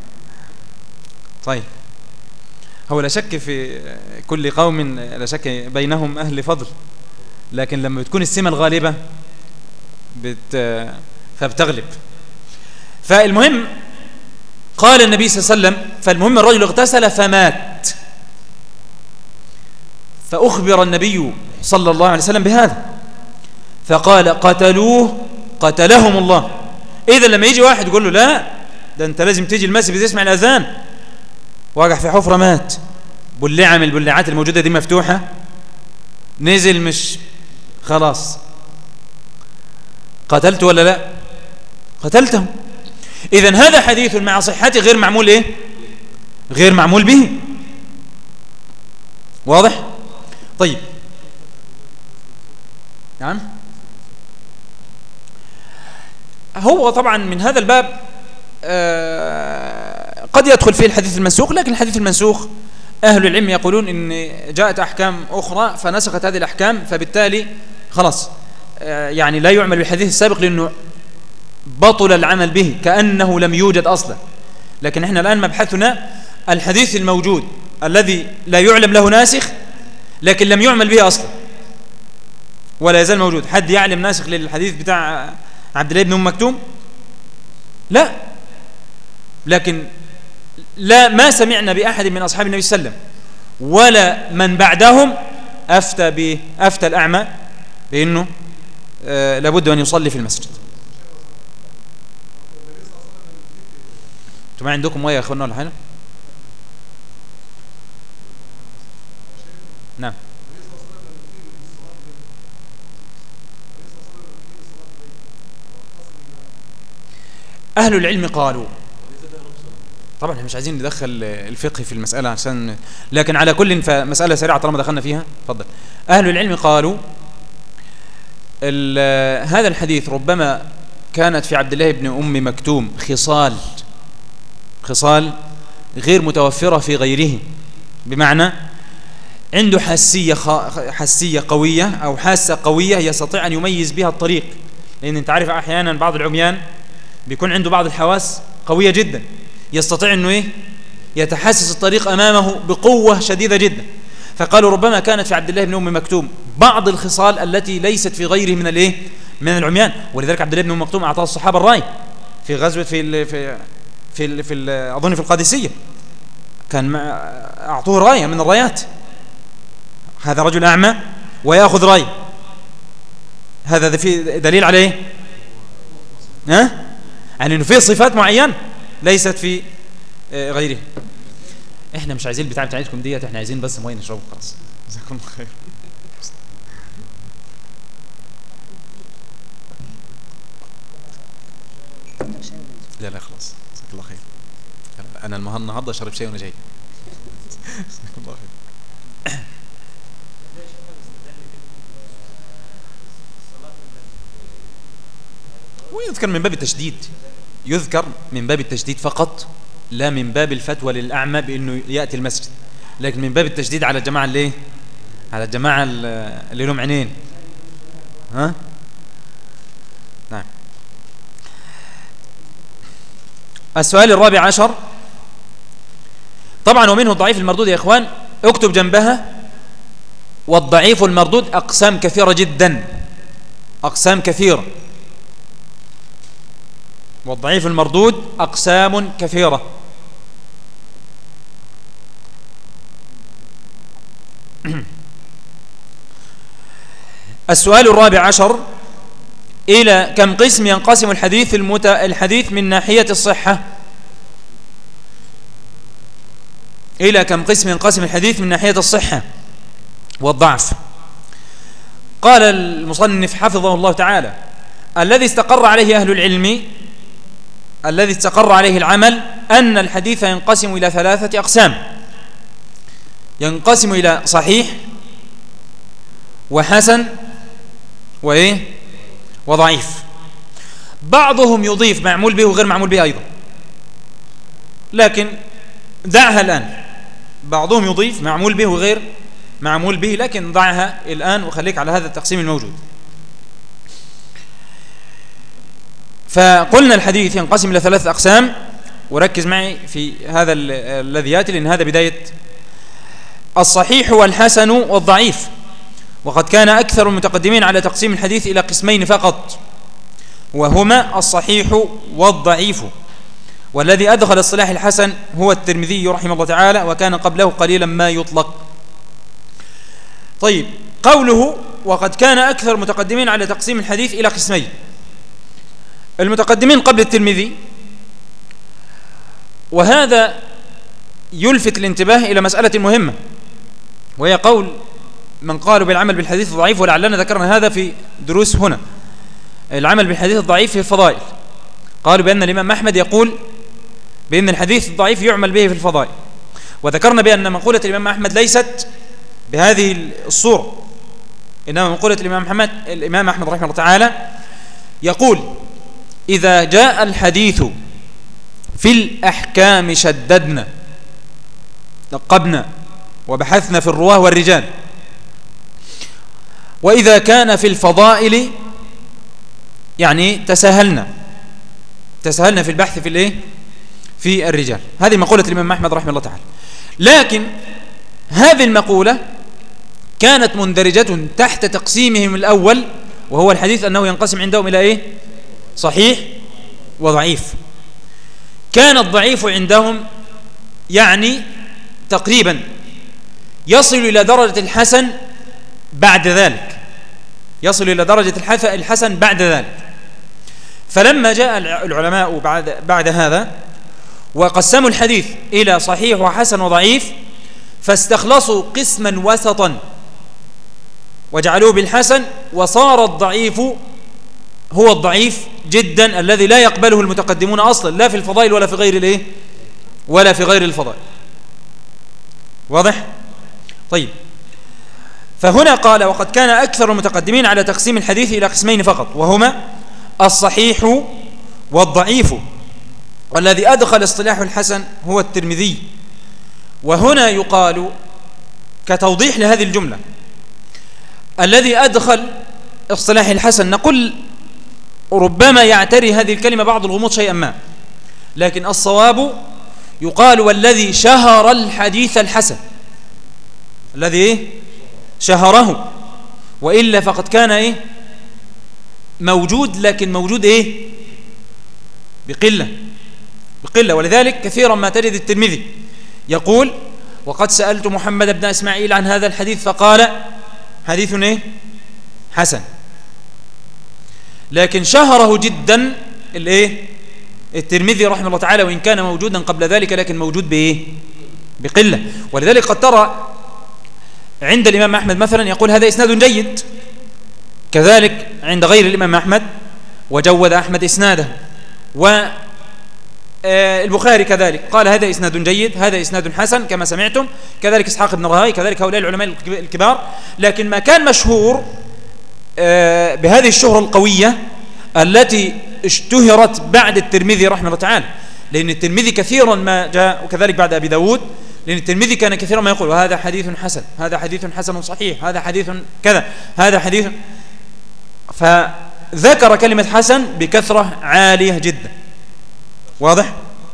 طيب، هو لا شك في كل قوم لا شك بينهم اهل فضل، لكن لما بتكون السمة الغالبة بت فبتغلب. فالمهم قال النبي صلى الله عليه وسلم، فالمهم الرجل اغتسل فمات، فأخبر النبي صلى الله عليه وسلم بهذا فقال قتلوه قتلهم الله. إذا لما يجي واحد يقول له لا ده أنت لازم تيجي المسجد تسمع الأذان، وقع في حفرة مات، بلعة من البلعات الموجودة دي مفتوحة، نزل مش خلاص، قتلت ولا لا؟ قتلته. إذن هذا حديث مع صحته غير معمول إيه؟ غير معمول به. واضح؟ طيب نعم. هو طبعا من هذا الباب آه قد يدخل فيه الحديث المنسوخ، لكن الحديث المنسوخ أهل العلم يقولون إن جاءت أحكام أخرى فنسخت هذه الأحكام، فبالتالي خلاص آه يعني لا يعمل بالحديث السابق لأنه بطل العمل به كأنه لم يوجد أصلا. لكن احنا الآن مبحثنا الحديث الموجود الذي لا يعلم له ناسخ لكن لم يعمل به أصلا ولا يزال موجود. حد يعلم ناسخ للحديث بتاع عبد الله بن أم مكتوم؟ لا، لكن لا ما سمعنا بأحد من أصحاب النبي صلى الله عليه وسلم ولا من بعدهم أفتى به أفتى الأعمى بأنه آه لابد أن يصلي في المسجد. انتوا ما عندكم ميه يا اخوانا ولا حاجه؟ نعم. اهل العلم قالوا طبعا احنا مش عايزين ندخل الفقه في المساله عشان، لكن على كل فمساله سريعه طالما دخلنا فيها. اتفضل. اهل العلم قالوا هذا الحديث ربما كانت في عبد الله بن ام مكتوم خصال خصال غير متوفرة في غيره، بمعنى عنده حاسية حاسية قوية أو حاسة قوية يستطيع أن يميز بها الطريق، لأن أنت عارف أحيانا بعض العميان بيكون عنده بعض الحواس قوية جدا، يستطيع أنه إيه يتحسس الطريق أمامه بقوة شديدة جدا. فقالوا ربما كانت في عبد الله بن أم مكتوم بعض الخصال التي ليست في غيره من الإيه من العميان، ولذلك عبد الله بن أم مكتوم أعطاه الصحابة الراي في غزوة في في في ال في ال أظن في القادسية، كان أعطوه راية من الرايات، هذا رجل أعمى ويأخذ راية، هذا في دليل عليه ها يعني إنه في صفات معينة ليست في غيره. إحنا مش عايزين البتاع بتاعتكم ديت، إحنا عايزين بس مية نشربه خلاص. جزاكم الله خير. لا لا خلاص جزاك الله خير. انا النهارده اشرب شاي وانا جاي. جزاك الله خير. ويذكر من باب التشديد، يذكر من باب التشديد فقط، لا من باب الفتوى للأعمى بأنه يأتي المسجد، لكن من باب التشديد على الجماعة اللي على الجماعة اللي لهم عينين. ها نعم. السؤال الرابع عشر، طبعا ومنه الضعيف المردود يا إخوان، اكتب جنبها والضعيف المردود أقسام كثيرة جدا، أقسام كثيرة، والضعيف المردود أقسام كثيرة. السؤال الرابع عشر، إلى كم قسم ينقسم الحديث المت... الحديث من ناحية الصحة؟ إلى كم قسم ينقسم الحديث من ناحية الصحة والضعف؟ قال المصنف حفظه الله تعالى: الذي استقر عليه أهل العلم، الذي استقر عليه العمل، أن الحديث ينقسم إلى ثلاثة أقسام، ينقسم إلى صحيح وحسن وإيه وضعيف. بعضهم يضيف معمول به وغير معمول به أيضا، لكن دعها الآن. بعضهم يضيف معمول به وغير معمول به، لكن ضعها الآن وخليك على هذا التقسيم الموجود. فقلنا الحديث ينقسم إلى ثلاث أقسام، وركز معي في هذا الذي يأتي لأن هذا بداية. الصحيح والحسن والضعيف، وقد كان أكثر المتقدمين على تقسيم الحديث إلى قسمين فقط، وهما الصحيح والضعيف. والذي أدخل اصطلاح الحسن هو الترمذي رحمه الله تعالى، وكان قبله قليلا ما يطلق. طيب، قوله وقد كان أكثر المتقدمين على تقسيم الحديث إلى قسمين. المتقدمين قبل الترمذي، وهذا يلفت الانتباه إلى مسألة مهمة، وهي قول من قالوا بالعمل بالحديث الضعيف، ولعلنا ذكرنا هذا في دروس هنا. العمل بالحديث الضعيف في الفضائل، قالوا بأن الإمام أحمد يقول بأن الحديث الضعيف يعمل به في الفضائل، وذكرنا بأن مقولة الإمام أحمد ليست بهذه الصورة، إنما مقولة الإمام أحمد الإمام أحمد رحمه الله تعالى يقول: إذا جاء الحديث في الأحكام شددنا نقبنا وبحثنا في الرواه والرجال، وإذا كان في الفضائل يعني تساهلنا تساهلنا في البحث في الايه في الرجال. هذه مقولة الإمام أحمد رحمه الله تعالى. لكن هذه المقولة كانت مندرجة تحت تقسيمهم الأول، وهو الحديث أنه ينقسم عندهم إلى إيه؟ صحيح وضعيف. كان الضعيف عندهم يعني تقريبا يصل إلى درجة الحسن بعد ذلك يصل إلى درجة الحسن بعد ذلك. فلما جاء العلماء بعد, بعد هذا وقسموا الحديث إلى صحيح وحسن وضعيف، فاستخلصوا قسما وسطا وجعلوه بالحسن، وصار الضعيف هو الضعيف جدا الذي لا يقبله المتقدمون أصلا، لا في الفضائل ولا في غير الايه ولا في غير الفضائل. واضح؟ طيب، فهنا قال: وقد كان أكثر المتقدمين على تقسيم الحديث إلى قسمين فقط، وهما الصحيح والضعيف. والذي أدخل اصطلاح الحسن هو الترمذي. وهنا يقال كتوضيح لهذه الجملة: الذي أدخل اصطلاح الحسن، نقول ربما يعتري هذه الكلمة بعض الغموض شيئا ما، لكن الصواب يقال والذي شهر الحديث الحسن، الذي إيه؟ شهره، وإلا فقد كان إيه؟ موجود، لكن موجود إيه؟ بقلة بقلة. ولذلك كثيرا ما تجد الترمذي يقول: وقد سألت محمد بن إسماعيل عن هذا الحديث فقال حديث إيه؟ حسن. لكن شهره جدا الإيه؟ الترمذي رحمه الله تعالى، وإن كان موجودا قبل ذلك لكن موجود بإيه؟ بقلة. ولذلك قد ترى عند الإمام أحمد مثلا يقول هذا إسناد جيد، كذلك عند غير الإمام أحمد وجود أحمد إسناده، والبخاري كذلك قال هذا إسناد جيد، هذا إسناد حسن كما سمعتم، كذلك إسحاق بن راهويه، كذلك هؤلاء العلماء الكبار. لكن ما كان مشهور بهذه الشهرة القوية التي اشتهرت بعد الترمذي رحمه الله تعالى، لأن الترمذي كثيرا ما جاء، وكذلك بعد أبي داود، لأن الترمذي كان كثيرا ما يقول: وهذا حديث حسن، هذا حديث حسن صحيح، هذا حديث كذا، هذا حديث. فذكر كلمة حسن بكثرة عالية جدا. واضح؟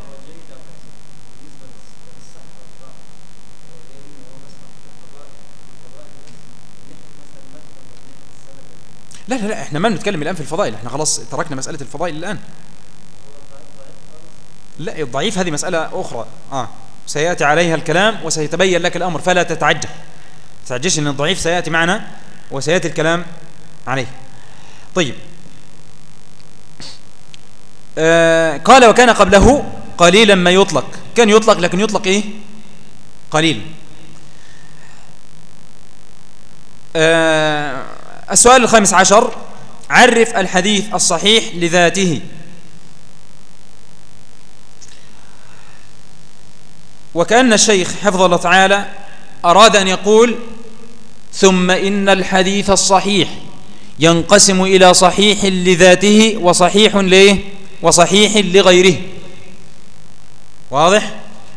لا لا لا احنا ما بنتكلم الآن في الفضائل، احنا خلاص تركنا مسألة الفضائل الآن. لا، الضعيف هذه مسألة أخرى آه سيأتي عليها الكلام وسيتبين لك الأمر، فلا تتعجل تتعجلش ان الضعيف سيأتي معنا وسيأتي الكلام عليه. طيب، آه قال: وكان قبله قليلا ما يطلق. كان يطلق لكن يطلق ايه؟ قليل. آه السؤال الخامس عشر: عرف الحديث الصحيح لذاته. وكأن الشيخ حفظه الله تعالى أراد أن يقول: ثم إن الحديث الصحيح ينقسم إلى صحيح لذاته وصحيح ليه وصحيح لغيره. واضح؟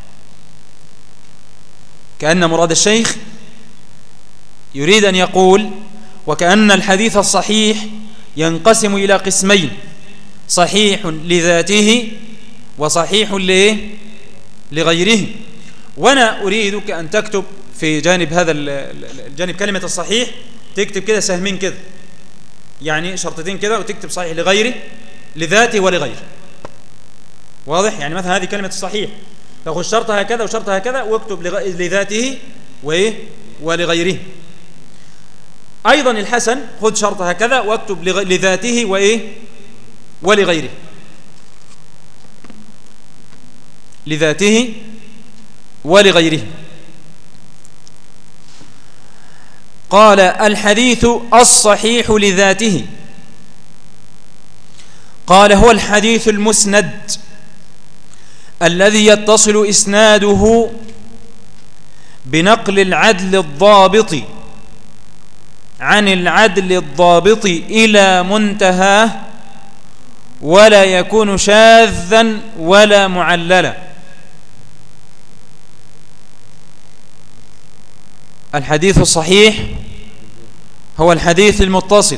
كأن مراد الشيخ يريد أن يقول وكأن الحديث الصحيح ينقسم إلى قسمين: صحيح لذاته وصحيح لغيره. وأنا أريدك أن تكتب في جانب هذا الجانب كلمة الصحيح، تكتب كده سهمين كده، يعني شرطتين كده، وتكتب صحيح لغيره، لذاته ولغيره. واضح؟ يعني مثلا هذه كلمة الصحيح، فخذ شرطها هكذا وشرطها هكذا، واكتب لذاته وإيه ولغيره. أيضا الحسن خذ شرطها هكذا واكتب لذاته وإيه ولغيره، لذاته ولغيره. قال: الحديث الصحيح لذاته. قال: هو الحديث المسند الذي يتصل إسناده بنقل العدل الضابط عن العدل الضابط إلى منتهاه، ولا يكون شاذا ولا معللا. الحديث الصحيح هو الحديث المتصل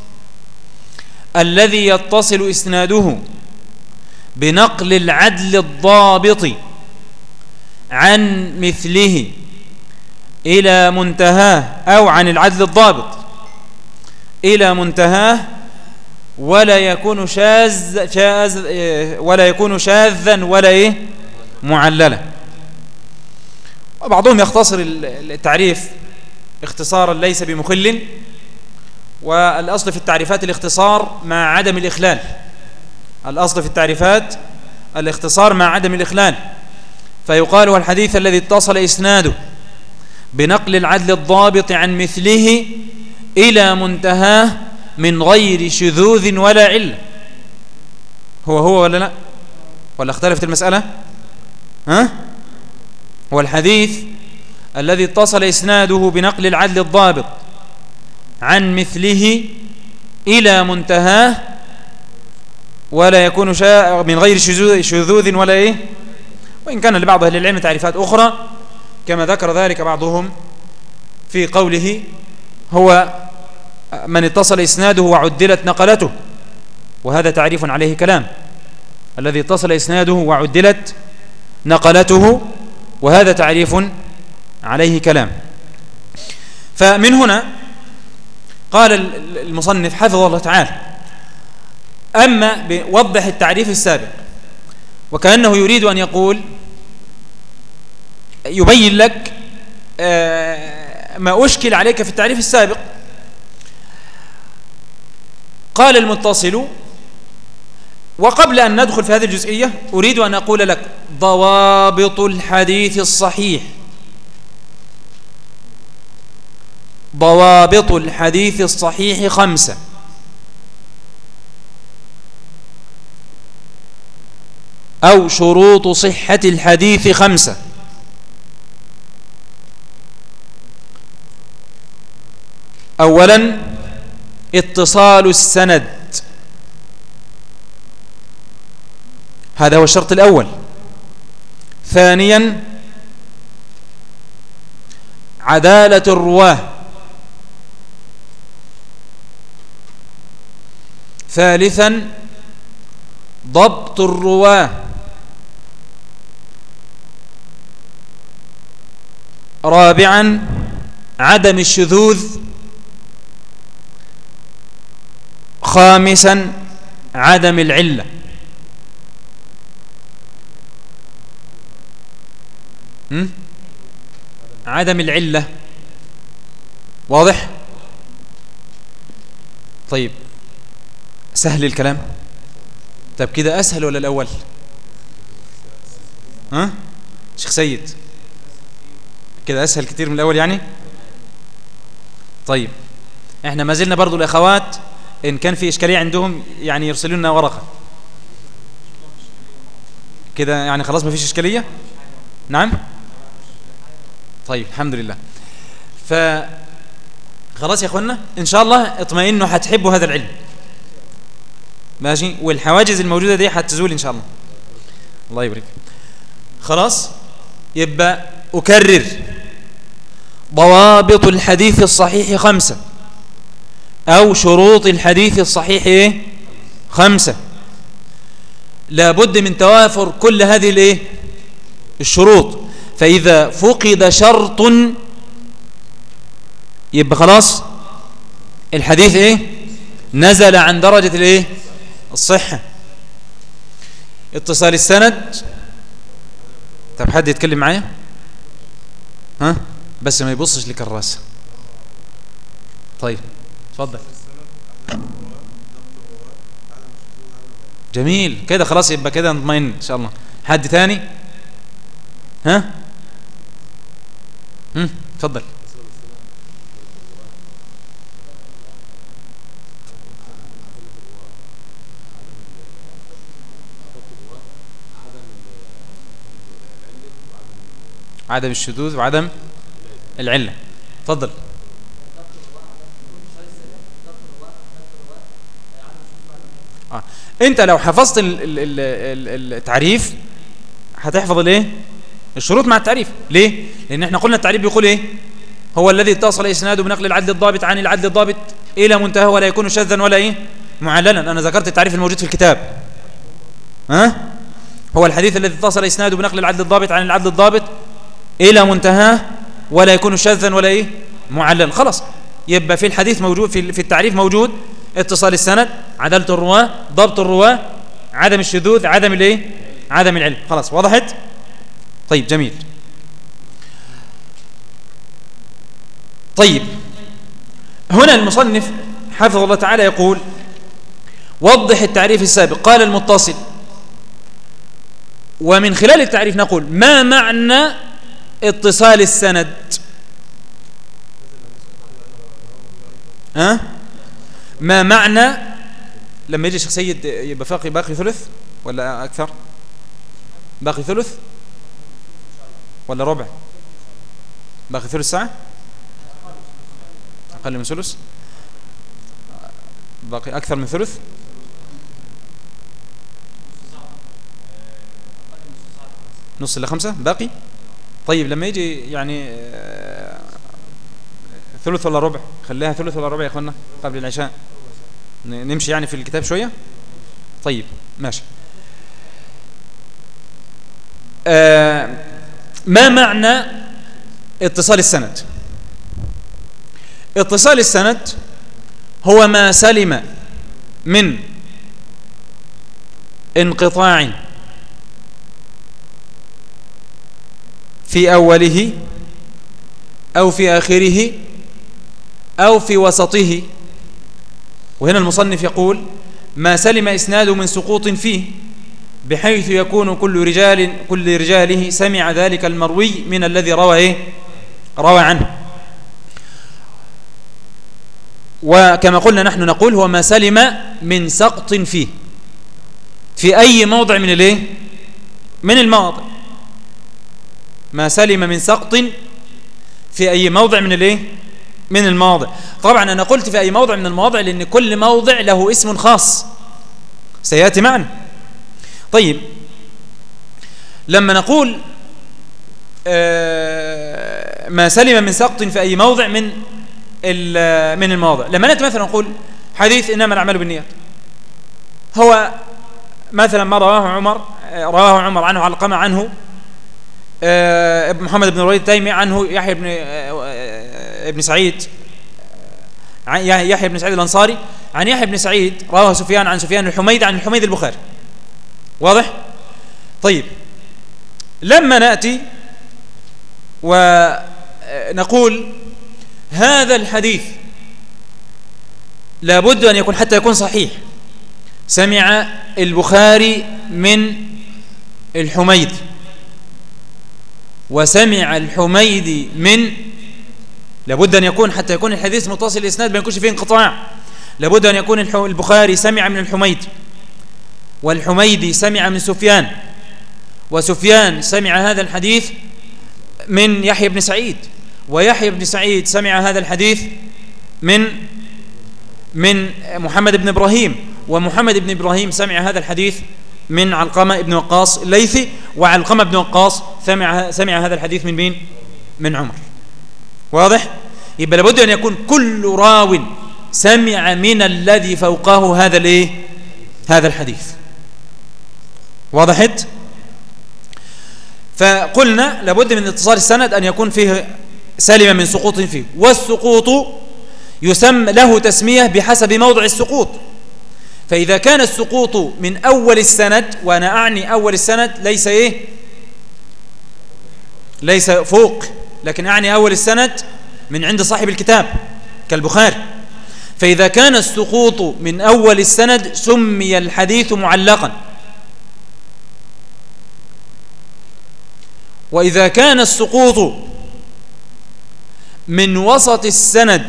الذي يتصل إسناده بنقل العدل الضابط عن مثله إلى منتهاه، أو عن العدل الضابط إلى منتهاه، ولا يكون شاذ شاذ ولا يكون شاذا ولا إيه معللا. وبعضهم يختصر التعريف اختصارا ليس بمخل، والأصل في التعريفات الاختصار مع عدم الإخلال. الأصل في التعريفات الاختصار مع عدم الإخلال، فيقال: هو الحديث الذي اتصل إسناده بنقل العدل الضابط عن مثله إلى منتهاه من غير شذوذ ولا علة. هو هو ولا لا؟ ولا اختلفت المسألة؟ ها؟ هو الحديث الذي اتصل إسناده بنقل العدل الضابط عن مثله إلى منتهاه، ولا يكون شاء من غير شذوذ ولا إيه، وإن كان لبعض أهل العلم تعريفات أخرى كما ذكر ذلك بعضهم في قوله: هو من اتصل إسناده وعدلت نقلته، وهذا تعريف عليه كلام. الذي اتصل إسناده وعدلت نقلته، وهذا تعريف عليه كلام. فمن هنا قال المصنف حفظه الله تعالى: أما بوضح التعريف السابق، وكأنه يريد أن يقول يبين لك ما أشكل عليك في التعريف السابق. قال المتصل: وقبل أن ندخل في هذه الجزئية أريد أن أقول لك ضوابط الحديث الصحيح. ضوابط الحديث الصحيح خمسة: أو شروط صحة الحديث خمسة. أولا: اتصال السند، هذا هو الشرط الأول. ثانيا: عدالة الرواه. ثالثا: ضبط الرواه. رابعا: عدم الشذوذ. خامسا: عدم العلة. م? عدم العلة. واضح؟ طيب، سهل الكلام؟ طيب كده أسهل ولا الأول؟ ها؟ شيخ سيد، كده أسهل كتير من الأول يعني؟ طيب، احنا ما زلنا برضو الأخوات إن كان في إشكالية عندهم يعني يرسلوا لنا ورقة كده، يعني خلاص ما فيش إشكالية. نعم؟ طيب الحمد لله. فخلاص يا أخوانا إن شاء الله اطمئنوا، هتحبوا هذا العلم ماشي، والحواجز الموجودة دي هتزول إن شاء الله. الله يبارك. خلاص. يبقى أكرر: ضوابط الحديث الصحيح خمسة، أو شروط الحديث الصحيح إيه؟ خمسة. لابد من توافر كل هذه الإيه؟ الشروط. فإذا فقد شرط يبقى خلاص الحديث إيه؟ نزل عن درجة الإيه؟ الصحة. اتصال السند. طب حد يتكلم معايا؟ ها؟ بس ما يبصش لكراسة. طيب اتفضل. جميل كده، خلاص يبقى كده نطمئن ان شاء الله. حد ثاني؟ ها؟ هم اتفضل. عدم الشذوذ وعدم العلة. اتفضل. آه. انت لو حفظت التعريف هتحفظ الايه؟ الشروط مع التعريف. ليه؟ لان احنا قلنا التعريف بيقول ايه؟ هو الذي اتصل اسناده بنقل العدل الضابط عن العدل الضابط الى منتهى ولا يكون شاذا ولا ايه؟ معللا. انا ذكرت التعريف الموجود في الكتاب. ها؟ أه؟ هو الحديث الذي اتصل اسناده بنقل العدل الضابط عن العدل الضابط الى منتهى ولا يكون شاذا ولا ايه؟ معللا. خلاص. يبقى في الحديث موجود، في في التعريف موجود اتصال السند، عدالة الرواه، ضبط الرواه، عدم الشذوذ، عدم الايه؟ عدم العلم. خلاص وضحت؟ طيب جميل. طيب هنا المصنف حفظه الله تعالى يقول: وضح التعريف السابق. قال المتصل. ومن خلال التعريف نقول: ما معنى اتصال السند؟ ها؟ ما معنى لما يجي شيخ سيد يبقى باقي باقي ثلث ولا أكثر؟ باقي ثلث ولا ربع؟ باقي ثلث ساعة؟ أقل من ثلث؟ باقي أكثر من ثلث؟ نص إلى خمسة باقي؟ طيب لما يجي يعني ثلث ولا ربع؟ خليها ثلث ولا ربع يا أخوانا قبل العشاء، نمشي يعني في الكتاب شوية. طيب ماشي. آه ما معنى اتصال السند؟ اتصال السند هو ما سلم من انقطاع في أوله أو في آخره أو في وسطه. وهنا المصنف يقول: ما سلم إسناده من سقوط فيه، بحيث يكون كل رجال كل رجاله سمع ذلك المروي من الذي روى إيه؟ روى عنه. وكما قلنا نحن نقول هو ما سلم من سقط فيه في أي موضع من الايه؟ من المواضع. ما سلم من سقط في أي موضع من الايه؟ من المواضع. طبعا أنا قلت في أي موضع من المواضع لأن كل موضع له اسم خاص سيأتي معنا. طيب لما نقول آه ما سلم من سقط في أي موضع من من المواضع، لما نأتي مثلا نقول حديث إنما الأعمال بالنيات، هو مثلا ما رواه عمر رواه عمر عنه علقمة عنه آه محمد بن رويد التيمي عنه يحيى بن آه ابن سعيد يحيى بن سعيد الأنصاري عن يحيى بن سعيد رواه سفيان عن سفيان الحميد عن الحميد البخاري. واضح؟ طيب لما نأتي ونقول هذا الحديث لابد أن يكون حتى يكون صحيح سمع البخاري من الحميد وسمع الحميدي من، لابد أن يكون حتى يكون الحديث متصل الإسناد ما يكونش فيه انقطاع، لابد أن يكون البخاري سمع من الحميد والحميدي سمع من سفيان وسفيان سمع هذا الحديث من يحيى بن سعيد ويحيى بن سعيد سمع هذا الحديث من من محمد بن إبراهيم ومحمد بن إبراهيم سمع هذا الحديث من علقمة بن وقاص الليثي وعلقمة بن وقاص سمع سمع هذا الحديث من مين؟ من عمر. واضح؟ يبقى لابد أن يكون كل راو سمع من الذي فوقه هذا الايه؟ هذا الحديث. وضحت؟ فقلنا لابد من اتصال السند أن يكون فيه سالما من سقوط فيه، والسقوط يسمى له تسمية بحسب موضع السقوط. فإذا كان السقوط من أول السند، وأنا أعني أول السند ليس إيه؟ ليس فوق، لكن أعني أول السند من عند صاحب الكتاب كالبخاري. فإذا كان السقوط من أول السند سمي الحديث معلقا. وإذا كان السقوط من وسط السند،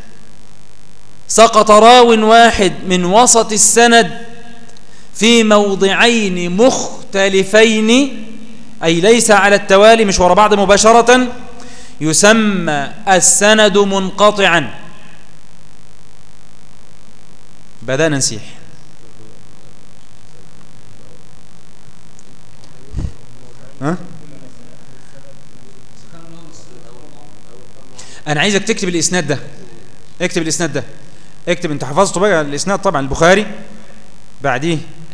سقط راو واحد من وسط السند في موضعين مختلفين، أي ليس على التوالي مش وراء بعض مباشرة، يسمى السند منقطعا. بدأنا نسيح. ها؟ أنا عايزك تكتب الإسناد ده، اكتب الإسناد ده، اكتب. أنت حفظته بقى الإسناد طبعا. البخاري بعديه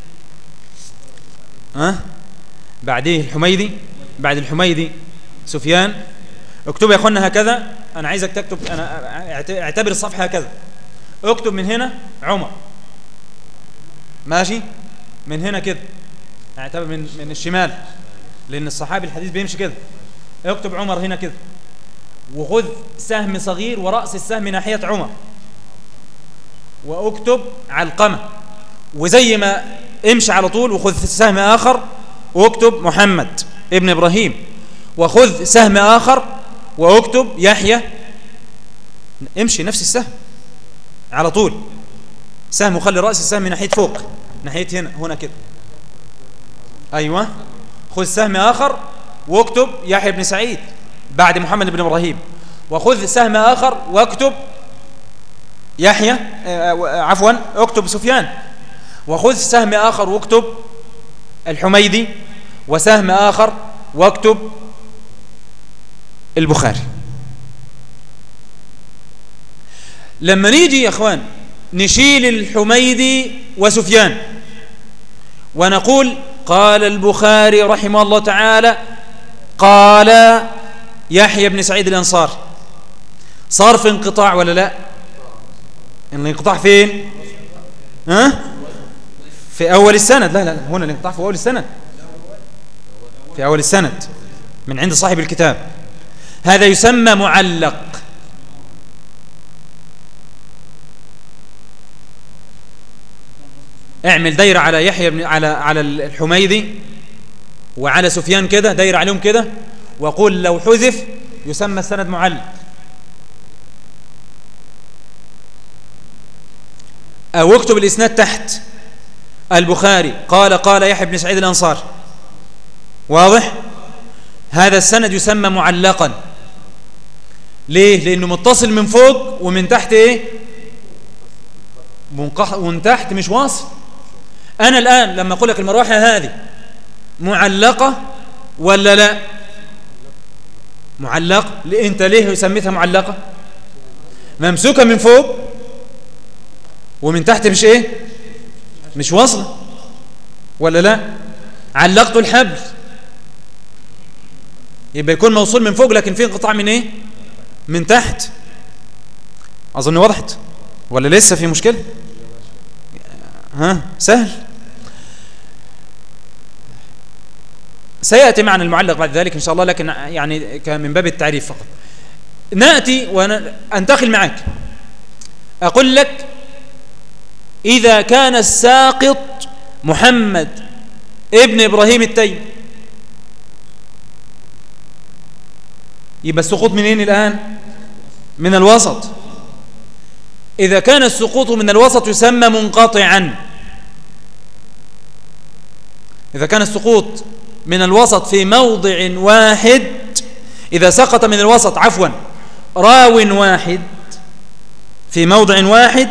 ها؟ بعديه الحميدي، بعد الحميدي سفيان. اكتب يا اخوانا هكذا. أنا عايزك تكتب، أنا اعتبر الصفحة هكذا. اكتب من هنا عمر، ماشي؟ من هنا كده، اعتبر من من الشمال، لأن الصحابي الحديث بيمشي كده. اكتب عمر هنا كده، وخذ سهم صغير ورأس السهم ناحية عمر، واكتب علقمة، وزي ما امشي على طول وخذ سهم آخر واكتب محمد ابن إبراهيم، وخذ سهم آخر واكتب يحيى. امشي نفس السهم على طول، سهم وخلي رأس السهم ناحية فوق، ناحية هنا هنا كده. أيوة، خذ سهم آخر واكتب يحيى بن سعيد بعد محمد بن إبراهيم، وخذ سهم آخر واكتب يحيى عفوا اكتب سفيان، وخذ سهم آخر واكتب الحميدي، وسهم آخر واكتب البخاري. لما نيجي يا اخوان نشيل الحميدي وسفيان ونقول قال البخاري رحمه الله تعالى قال يحيى بن سعيد الأنصاري، صار في انقطاع ولا لا؟ الانقطاع فين؟ ها؟ في أول السند. لا لا هنا الانقطاع في أول السند، في أول السند من عند صاحب الكتاب. هذا يسمى معلق. اعمل دايرة على يحيى بن على على الحميدي وعلى سفيان كده، دايرة عليهم كده، وقول لو حذف يسمى السند معلق. أو اكتب الإسناد تحت البخاري قال قال يحيى بن سعيد الأنصاري. واضح؟ هذا السند يسمى معلقا. ليه؟ لأنه متصل من فوق ومن تحت ايه؟ ومن تحت مش واصل. أنا الآن لما أقول لك المروحة هذه معلقة ولا لا؟ معلقة. أنت ليه سميتها معلقة؟ ممسوكة من فوق ومن تحت مش ايه؟ مش واصلة ولا لا؟ علقت الحبل يبقى يكون موصول من فوق لكن فيه انقطاع من ايه؟ من تحت. أظن وضحت ولا لسه في مشكلة؟ ها سهل. سيأتي معنا المعلق بعد ذلك إن شاء الله، لكن يعني من باب التعريف فقط. نأتي وأنتقل معك أقول لك إذا كان الساقط محمد ابن إبراهيم التيمي، يبقى السقوط منين الآن؟ من الوسط. إذا كان السقوط من الوسط يسمى منقطعا. إذا كان السقوط من الوسط في موضع واحد، إذا سقط من الوسط عفوا راو واحد في موضع واحد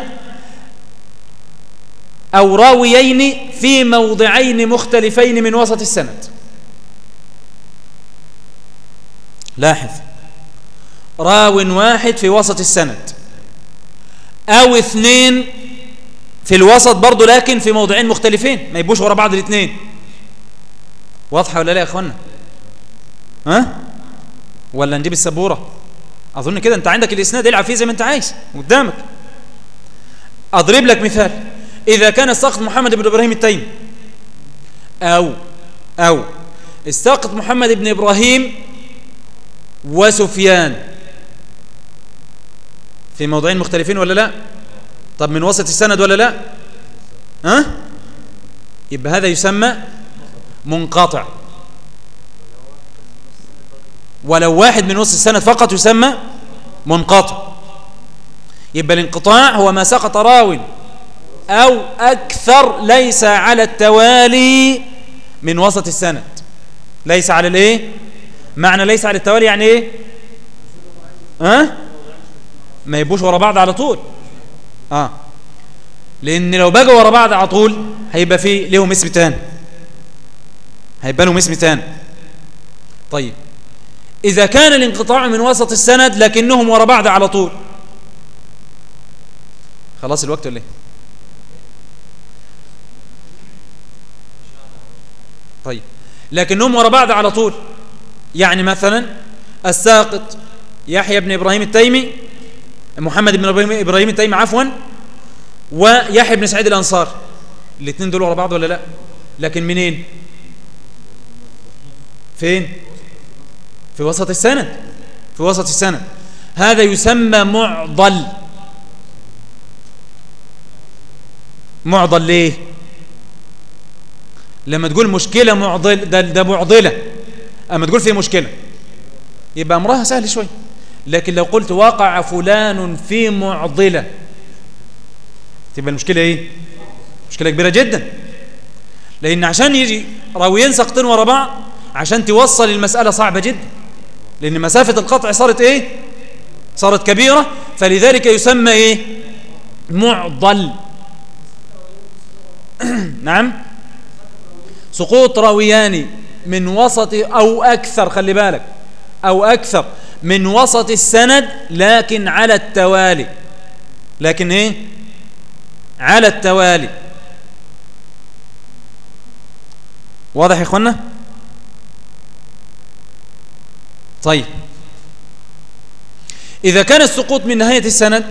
أو راويين في موضعين مختلفين من وسط السند، لاحظ، راو واحد في وسط السند أو اثنين في الوسط برضو لكن في موضعين مختلفين، ما يبوش ورا بعض الاثنين. واضحة ولا لا يا اخوانا؟ ها؟ ولا نجيب السبورة؟ أظن كده. أنت عندك الإسناد، العب فيه زي ما أنت عايز قدامك. أضرب لك مثال. إذا كان الساقط محمد بن إبراهيم التيمي أو أو الساقط محمد بن إبراهيم وسفيان في موضعين مختلفين ولا لا؟ طب من وسط السند ولا لا؟ ها؟ يبقى هذا يسمى منقطع. ولو واحد من وسط السند فقط يسمى منقطع. يبقى الانقطاع هو ما سقط راو أو أكثر ليس على التوالي من وسط السند. ليس على الايه؟ معنى ليس على التوالي يعني ايه؟ ها؟ ما يبوش ورا بعض على طول. اه لان لو بقوا ورا بعض على طول هيبقى فيه لهم اسم تاني، هيبقى لهم اسم تاني. طيب اذا كان الانقطاع من وسط السند لكنهم ورا بعض على طول، خلاص الوقت ولا ايه؟ طيب لكنهم ورا بعض على طول، يعني مثلا الساقط يحيى بن ابراهيم التيمي، محمد بن ابراهيم التيمي عفوا، ويحيى بن سعيد الانصاري، الاثنين دول ورا بعض ولا لا؟ لكن منين؟ فين؟ في وسط السند. في وسط السند. هذا يسمى معضل. معضل ليه؟ لما تقول مشكلة معضل ده, ده معضلة، أما تقول فيه مشكلة يبقى أمرها سهل شوي. لكن لو قلت وقع فلان في معضلة تبقى المشكلة إيه؟ مشكلة كبيرة جدا. لأن عشان يجي راويين ساقطين ورا بعض عشان توصل المسألة صعبة جدا، لأن مسافة القطع صارت إيه؟ صارت كبيرة، فلذلك يسمى إيه؟ معضل. نعم، سقوط راويان من وسط أو أكثر، خلي بالك، أو أكثر من وسط السند لكن على التوالي. لكن إيه؟ على التوالي. واضح يا إخوانا؟ طيب إذا كان السقوط من نهاية السند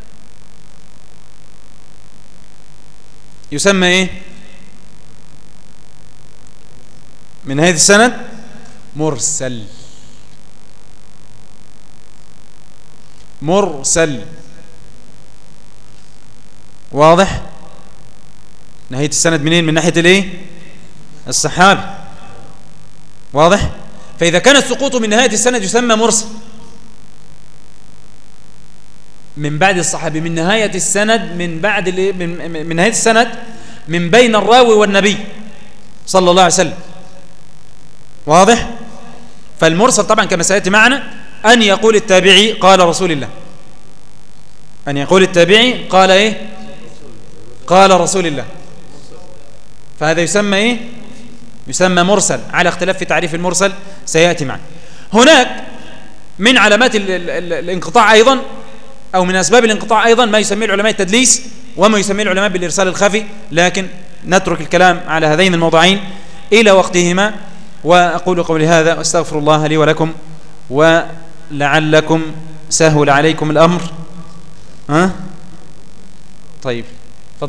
يسمى إيه؟ من نهاية السند مرسل. مرسل. واضح؟ نهاية السند منين؟ من ناحية الايه؟ الصحابي. واضح؟ فإذا كان السقوط من نهاية السند يسمى مرسل. من بعد الصحابي، من نهاية السند، من بعد من, من نهاية السند من بين الراوي والنبي صلى الله عليه وسلم. واضح؟ فالمرسل طبعا كما سيأتي معنا أن يقول التابعي قال رسول الله، أن يقول التابعي قال إيه؟ قال رسول الله. فهذا يسمى إيه؟ يسمى مرسل، على اختلاف في تعريف المرسل سيأتي معنا. هناك من علامات ال ال ال الانقطاع أيضا، أو من أسباب الانقطاع أيضا، ما يسميه العلماء التدليس، وما يسميه العلماء بالإرسال الخفي، لكن نترك الكلام على هذين الموضوعين إلى وقتهما. وأقول قولي هذا واستغفر الله لي ولكم، ولعلكم سهل عليكم الأمر. ها؟ طيب.